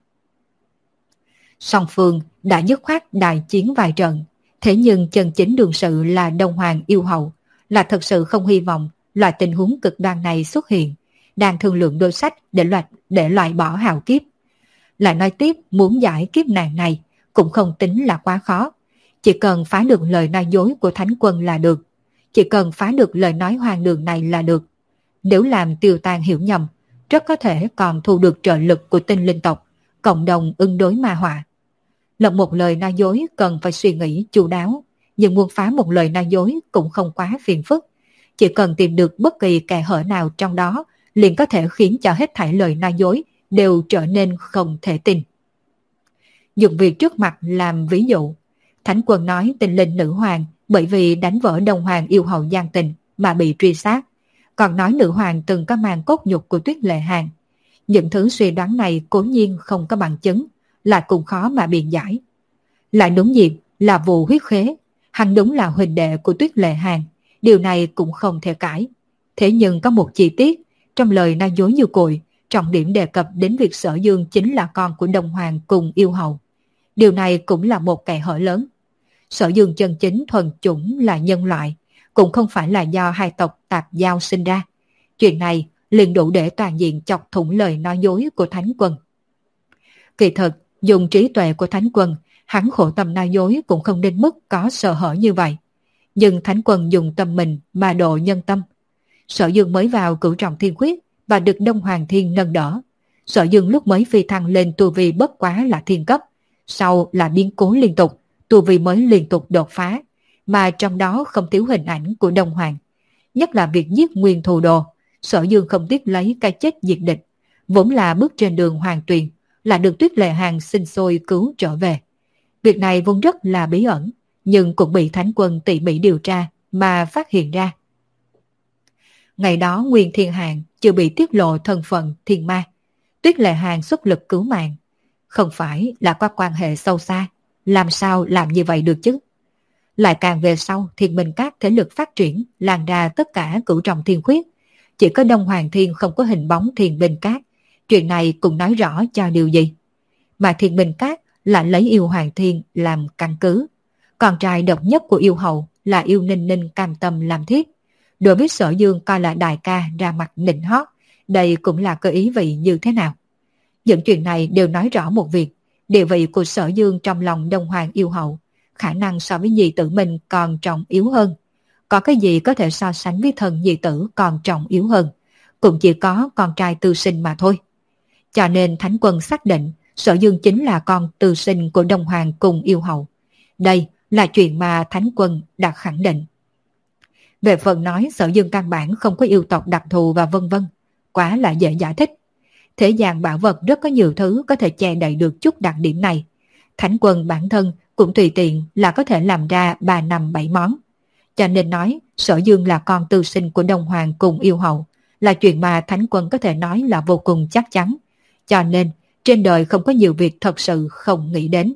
Song phương đã dứt khoát đại chiến vài trận, thế nhưng chân chính đường sự là Đông Hoàng yêu hậu, là thật sự không hy vọng loại tình huống cực đoan này xuất hiện, đang thương lượng đối sách để loại, để loại bỏ hào kiếp. Lại nói tiếp, muốn giải kiếp nạn này cũng không tính là quá khó, chỉ cần phá được lời nói dối của Thánh Quân là được, chỉ cần phá được lời nói hoang đường này là được. Nếu làm tiêu tan hiểu nhầm, rất có thể còn thu được trợ lực của tinh linh tộc, cộng đồng ứng đối ma họa. Lập một lời nói dối cần phải suy nghĩ chu đáo, nhưng muốn phá một lời nói dối cũng không quá phiền phức. Chỉ cần tìm được bất kỳ kẽ hở nào trong đó, liền có thể khiến cho hết thảy lời nói dối đều trở nên không thể tin. Dùng việc trước mặt làm ví dụ, Thánh Quân nói tinh linh nữ hoàng bởi vì đánh vỡ Đông Hoàng yêu hậu gian tình mà bị truy sát, còn nói nữ hoàng từng có mang cốt nhục của Tuyết Lệ Hàng. Những thứ suy đoán này cố nhiên không có bằng chứng, lại cũng khó mà biện giải. Lại đúng dịp là vụ huyết khế, hắn đúng là huynh đệ của Tuyết Lệ Hàng, điều này cũng không thể cãi. Thế nhưng có một chi tiết, trong lời nói dối như cội, trọng điểm đề cập đến việc Sở Dương chính là con của Đông Hoàng cùng yêu hậu. Điều này cũng là một kẽ hở lớn. Sở Dương chân chính thuần chủng là nhân loại, cũng không phải là do hai tộc tạp giao sinh ra. Chuyện này liền đủ để toàn diện chọc thủng lời nói dối của Thánh Quân. Kỳ thực, dùng trí tuệ của Thánh Quân, hắn khổ tâm nói dối cũng không đến mức có sơ hở như vậy. Nhưng Thánh Quân dùng tâm mình mà độ nhân tâm. Sở Dương mới vào cửu trọng thiên khuyết và được Đông Hoàng Thiên nâng đỡ. Sở Dương lúc mới phi thăng lên tu vi bất quá là thiên cấp, sau là biến cố liên tục, tu vi mới liên tục đột phá, mà trong đó không thiếu hình ảnh của Đông Hoàng. Nhất là việc giết nguyên thù đồ, Sở Dương không tiếc lấy cái chết diệt địch, vốn là bước trên đường hoàng tuyền, là được Tuyết Lệ Hàng sinh sôi cứu trở về. Việc này vốn rất là bí ẩn, nhưng cũng bị Thánh Quân tỉ mỉ điều tra mà phát hiện ra. Ngày đó Nguyên Thiên Hàn chưa bị tiết lộ thân phận thiên ma, Tuyết Lệ Hàn xuất lực cứu mạng. Không phải là có quan hệ sâu xa, làm sao làm như vậy được chứ? Lại càng về sau Thiên Minh Các thế lực phát triển lan ra tất cả cửu trọng thiên khuyết. Chỉ có Đông Hoàng Thiên không có hình bóng Thiên Minh Các. Chuyện này cũng nói rõ cho điều gì? Mà Thiên Minh Các lại lấy yêu Hoàng Thiên làm căn cứ. Con trai độc nhất của yêu hậu là yêu Ninh Ninh cam tâm làm thiết. Đối với Sở Dương coi là đại ca ra mặt nịnh hót, đây cũng là cơ ý vị như thế nào? Những chuyện này đều nói rõ một việc, địa vị của Sở Dương trong lòng Đông Hoàng yêu hậu, khả năng so với nhị tử mình còn trọng yếu hơn. Có cái gì có thể so sánh với thần nhị tử còn trọng yếu hơn? Cũng chỉ có con trai tư sinh mà thôi. Cho nên Thánh Quân xác định Sở Dương chính là con tư sinh của Đông Hoàng cùng yêu hậu. Đây là chuyện mà Thánh Quân đã khẳng định. Về phần nói Sở Dương căn bản không có yêu tộc đặc thù và vân vân, quá là dễ giải thích. Thế gian bảo vật rất có nhiều thứ có thể che đậy được chút đặc điểm này. Thánh Quân bản thân cũng tùy tiện là có thể làm ra ba năm bảy món. Cho nên nói Sở Dương là con tư sinh của Đông Hoàng cùng yêu hậu là chuyện mà Thánh Quân có thể nói là vô cùng chắc chắn. Cho nên trên đời không có nhiều việc thật sự không nghĩ đến.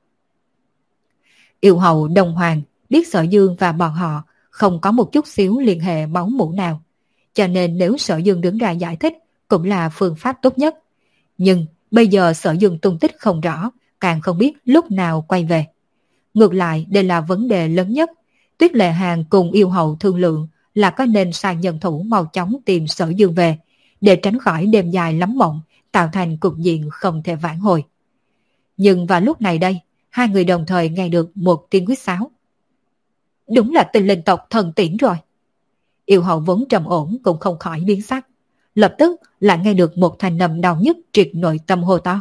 Yêu hậu Đông Hoàng biết Sở Dương và bọn họ không có một chút xíu liên hệ máu mủ nào. Cho nên nếu Sở Dương đứng ra giải thích cũng là phương pháp tốt nhất. Nhưng bây giờ Sở Dương tung tích không rõ, càng không biết lúc nào quay về. Ngược lại đây là vấn đề lớn nhất. Tuyết Lệ Hàn cùng yêu hậu thương lượng là có nên sai nhân thủ mau chóng tìm Sở Dương về, để tránh khỏi đêm dài lắm mộng, tạo thành cục diện không thể vãn hồi. Nhưng vào lúc này đây, hai người đồng thời nghe được một tiếng huýt sáo. Đúng là Tinh Linh tộc thần tiễn rồi. Yêu hậu vốn trầm ổn cũng không khỏi biến sắc. Lập tức lại nghe được một thanh âm đau nhức triệt nội tâm hô to.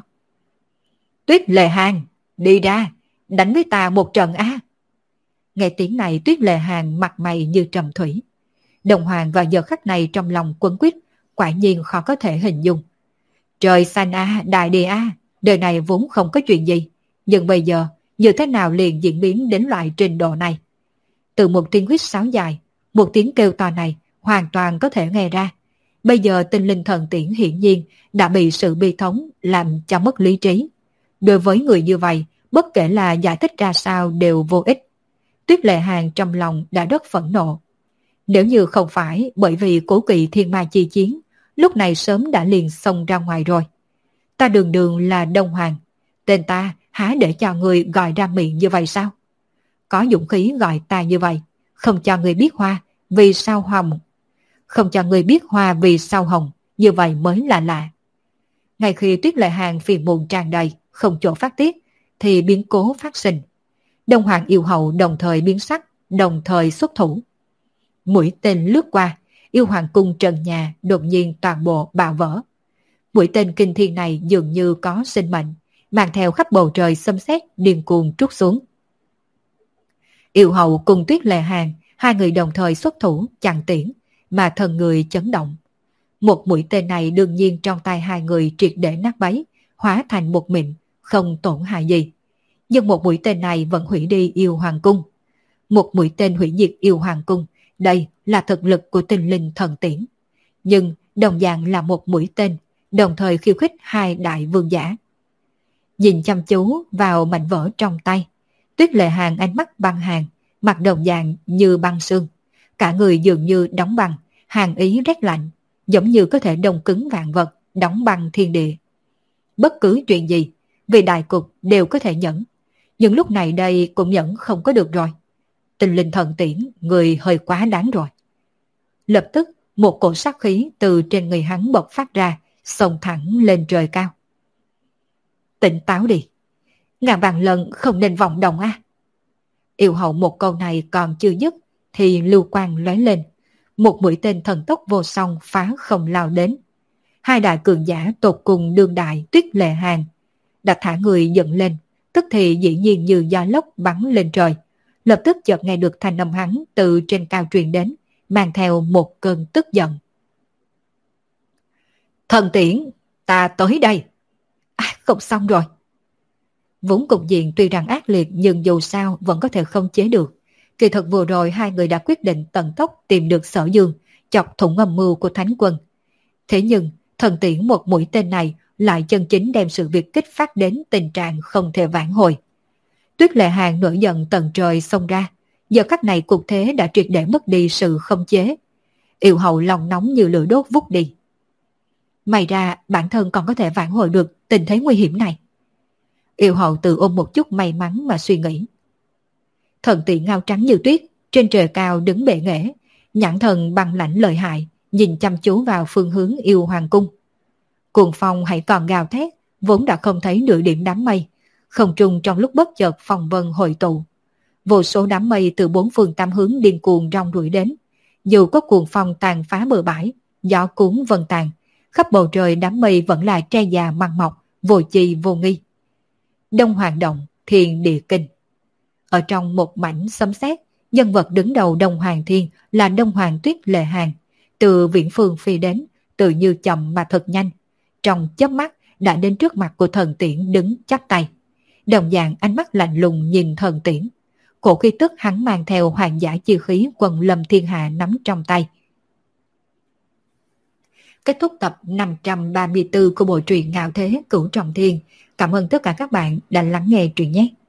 Tuyết Lệ Hàn, đi ra, đánh với ta một trận a. Nghe tiếng này Tuyết Lệ Hàn mặt mày như trầm thủy. Đồng Hoàng vào giờ khắc này trong lòng quấn quýt, quả nhiên khó có thể hình dung. Trời xanh a, đại địa a, đời này vốn không có chuyện gì, nhưng bây giờ như thế nào liền diễn biến đến loại trình độ này? Từ một tiếng huýt sáo dài, một tiếng kêu to này hoàn toàn có thể nghe ra. Bây giờ Tinh Linh thần tiễn hiển nhiên đã bị sự bi thống làm cho mất lý trí. Đối với người như vậy, bất kể là giải thích ra sao đều vô ích. Tuyết Lệ Hàn trong lòng đã rất phẫn nộ. Nếu như không phải bởi vì cố kỵ thiên ma chi chiến, lúc này sớm đã liền xông ra ngoài rồi. Ta đường đường là Đông Hoàng, tên ta há để cho người gọi ra miệng như vậy sao? Có dũng khí gọi ta như vậy, không cho người biết hoa vì sao hồng. Không cho người biết hoa vì sao hồng, như vậy mới là lạ. Ngay khi Tuyết Lệ Hàn phiền muộn tràn đầy, không chỗ phát tiết, thì biến cố phát sinh. Đông Hoàng yêu hậu đồng thời biến sắc, đồng thời xuất thủ. Mũi tên lướt qua, yêu hoàng cung trần nhà đột nhiên toàn bộ bạo vỡ. Mũi tên kinh thiên này dường như có sinh mệnh, mang theo khắp bầu trời xâm xét điên cuồng trút xuống. Yêu hậu cùng Tuyết Lệ Hàn, hai người đồng thời xuất thủ chặn tiễn, mà thần người chấn động. Một mũi tên này đương nhiên trong tay hai người triệt để nát bấy, hóa thành một mịn, không tổn hại gì. Nhưng một mũi tên này vẫn hủy đi yêu hoàng cung. Một mũi tên hủy diệt yêu hoàng cung, đây là thực lực của Tinh Linh thần tiễn. Nhưng đồng dạng là một mũi tên, đồng thời khiêu khích hai đại vương giả. Nhìn chăm chú vào mảnh vỡ trong tay, Tuyết Lệ Hàn ánh mắt băng hàn, mặt đồng dạng như băng sương. Cả người dường như đóng băng, hàn ý rét lạnh, giống như có thể đông cứng vạn vật, đóng băng thiên địa. Bất cứ chuyện gì, vì đại cục đều có thể nhẫn. Nhưng lúc này đây cũng nhẫn không có được rồi. Tinh Linh thần tiễn, người hơi quá đáng rồi. Lập tức, một cổ sát khí từ trên người hắn bộc phát ra, xông thẳng lên trời cao. Tỉnh táo đi. Ngàn vạn lần không nên vọng động a. Yêu hậu một câu này còn chưa dứt, thì lưu quang lóe lên. Một mũi tên thần tốc vô song phá không lao đến. Hai đại cường giả tột cùng đương đại Tuyết Lệ Hàn đã thả người dựng lên, tức thì dĩ nhiên như gió lốc bắn lên trời. Lập tức chợt nghe được thanh âm hắn từ trên cao truyền đến, mang theo một cơn tức giận. Thần tiễn, ta tới đây. À, không xong rồi. Vốn cục diện tuy rằng ác liệt nhưng dù sao vẫn có thể không chế được. Kỳ thực vừa rồi hai người đã quyết định tận tốc tìm được Sở Dương, chọc thủng âm mưu của Thánh Quân. Thế nhưng, thần tiễn một mũi tên này lại chân chính đem sự việc kích phát đến tình trạng không thể vãn hồi. Tuyết Lệ Hàng nổi giận tận trời xông ra, giờ khắc này cuộc thế đã triệt để mất đi sự khống chế. Yêu hậu lòng nóng như lửa đốt vút đi. May ra bản thân còn có thể vãn hồi được tình thế nguy hiểm này. Yêu hậu tự ôm một chút may mắn mà suy nghĩ. Thần tiễn ngao trắng như tuyết, trên trời cao đứng bệ nghệ, nhãn thần băng lãnh lợi hại, nhìn chăm chú vào phương hướng yêu hoàng cung. Cuồng phong hãy còn gào thét, vốn đã không thấy nửa điểm đám mây, không trung trong lúc bất chợt phong vân hội tụ. Vô số đám mây từ bốn phương tám hướng điên cuồng rong ruổi đến. Dù có cuồng phong tàn phá bờ bãi, gió cuốn vân tàn, khắp bầu trời đám mây vẫn là tre già măng mọc, vô chi vô nghi. Đông Hoàng Động, Thiên Địa Kinh. Ở trong một mảnh sấm sét, nhân vật đứng đầu Đông Hoàng Thiên là Đông Hoàng Tuyết Lệ Hàng, từ viễn phương phi đến, tự như chậm mà thật nhanh. Trong chớp mắt đã đến trước mặt của thần tiễn đứng chắp tay. Đồng dạng ánh mắt lạnh lùng nhìn thần tiễn. Cổ khí tức hắn mang theo hoàng giả chi khí quần lâm thiên hạ nắm trong tay. Kết thúc tập năm trăm ba mươi tư của bộ truyện Ngạo Thế Cửu Trọng Thiên. Cảm ơn tất cả các bạn đã lắng nghe truyện nhé.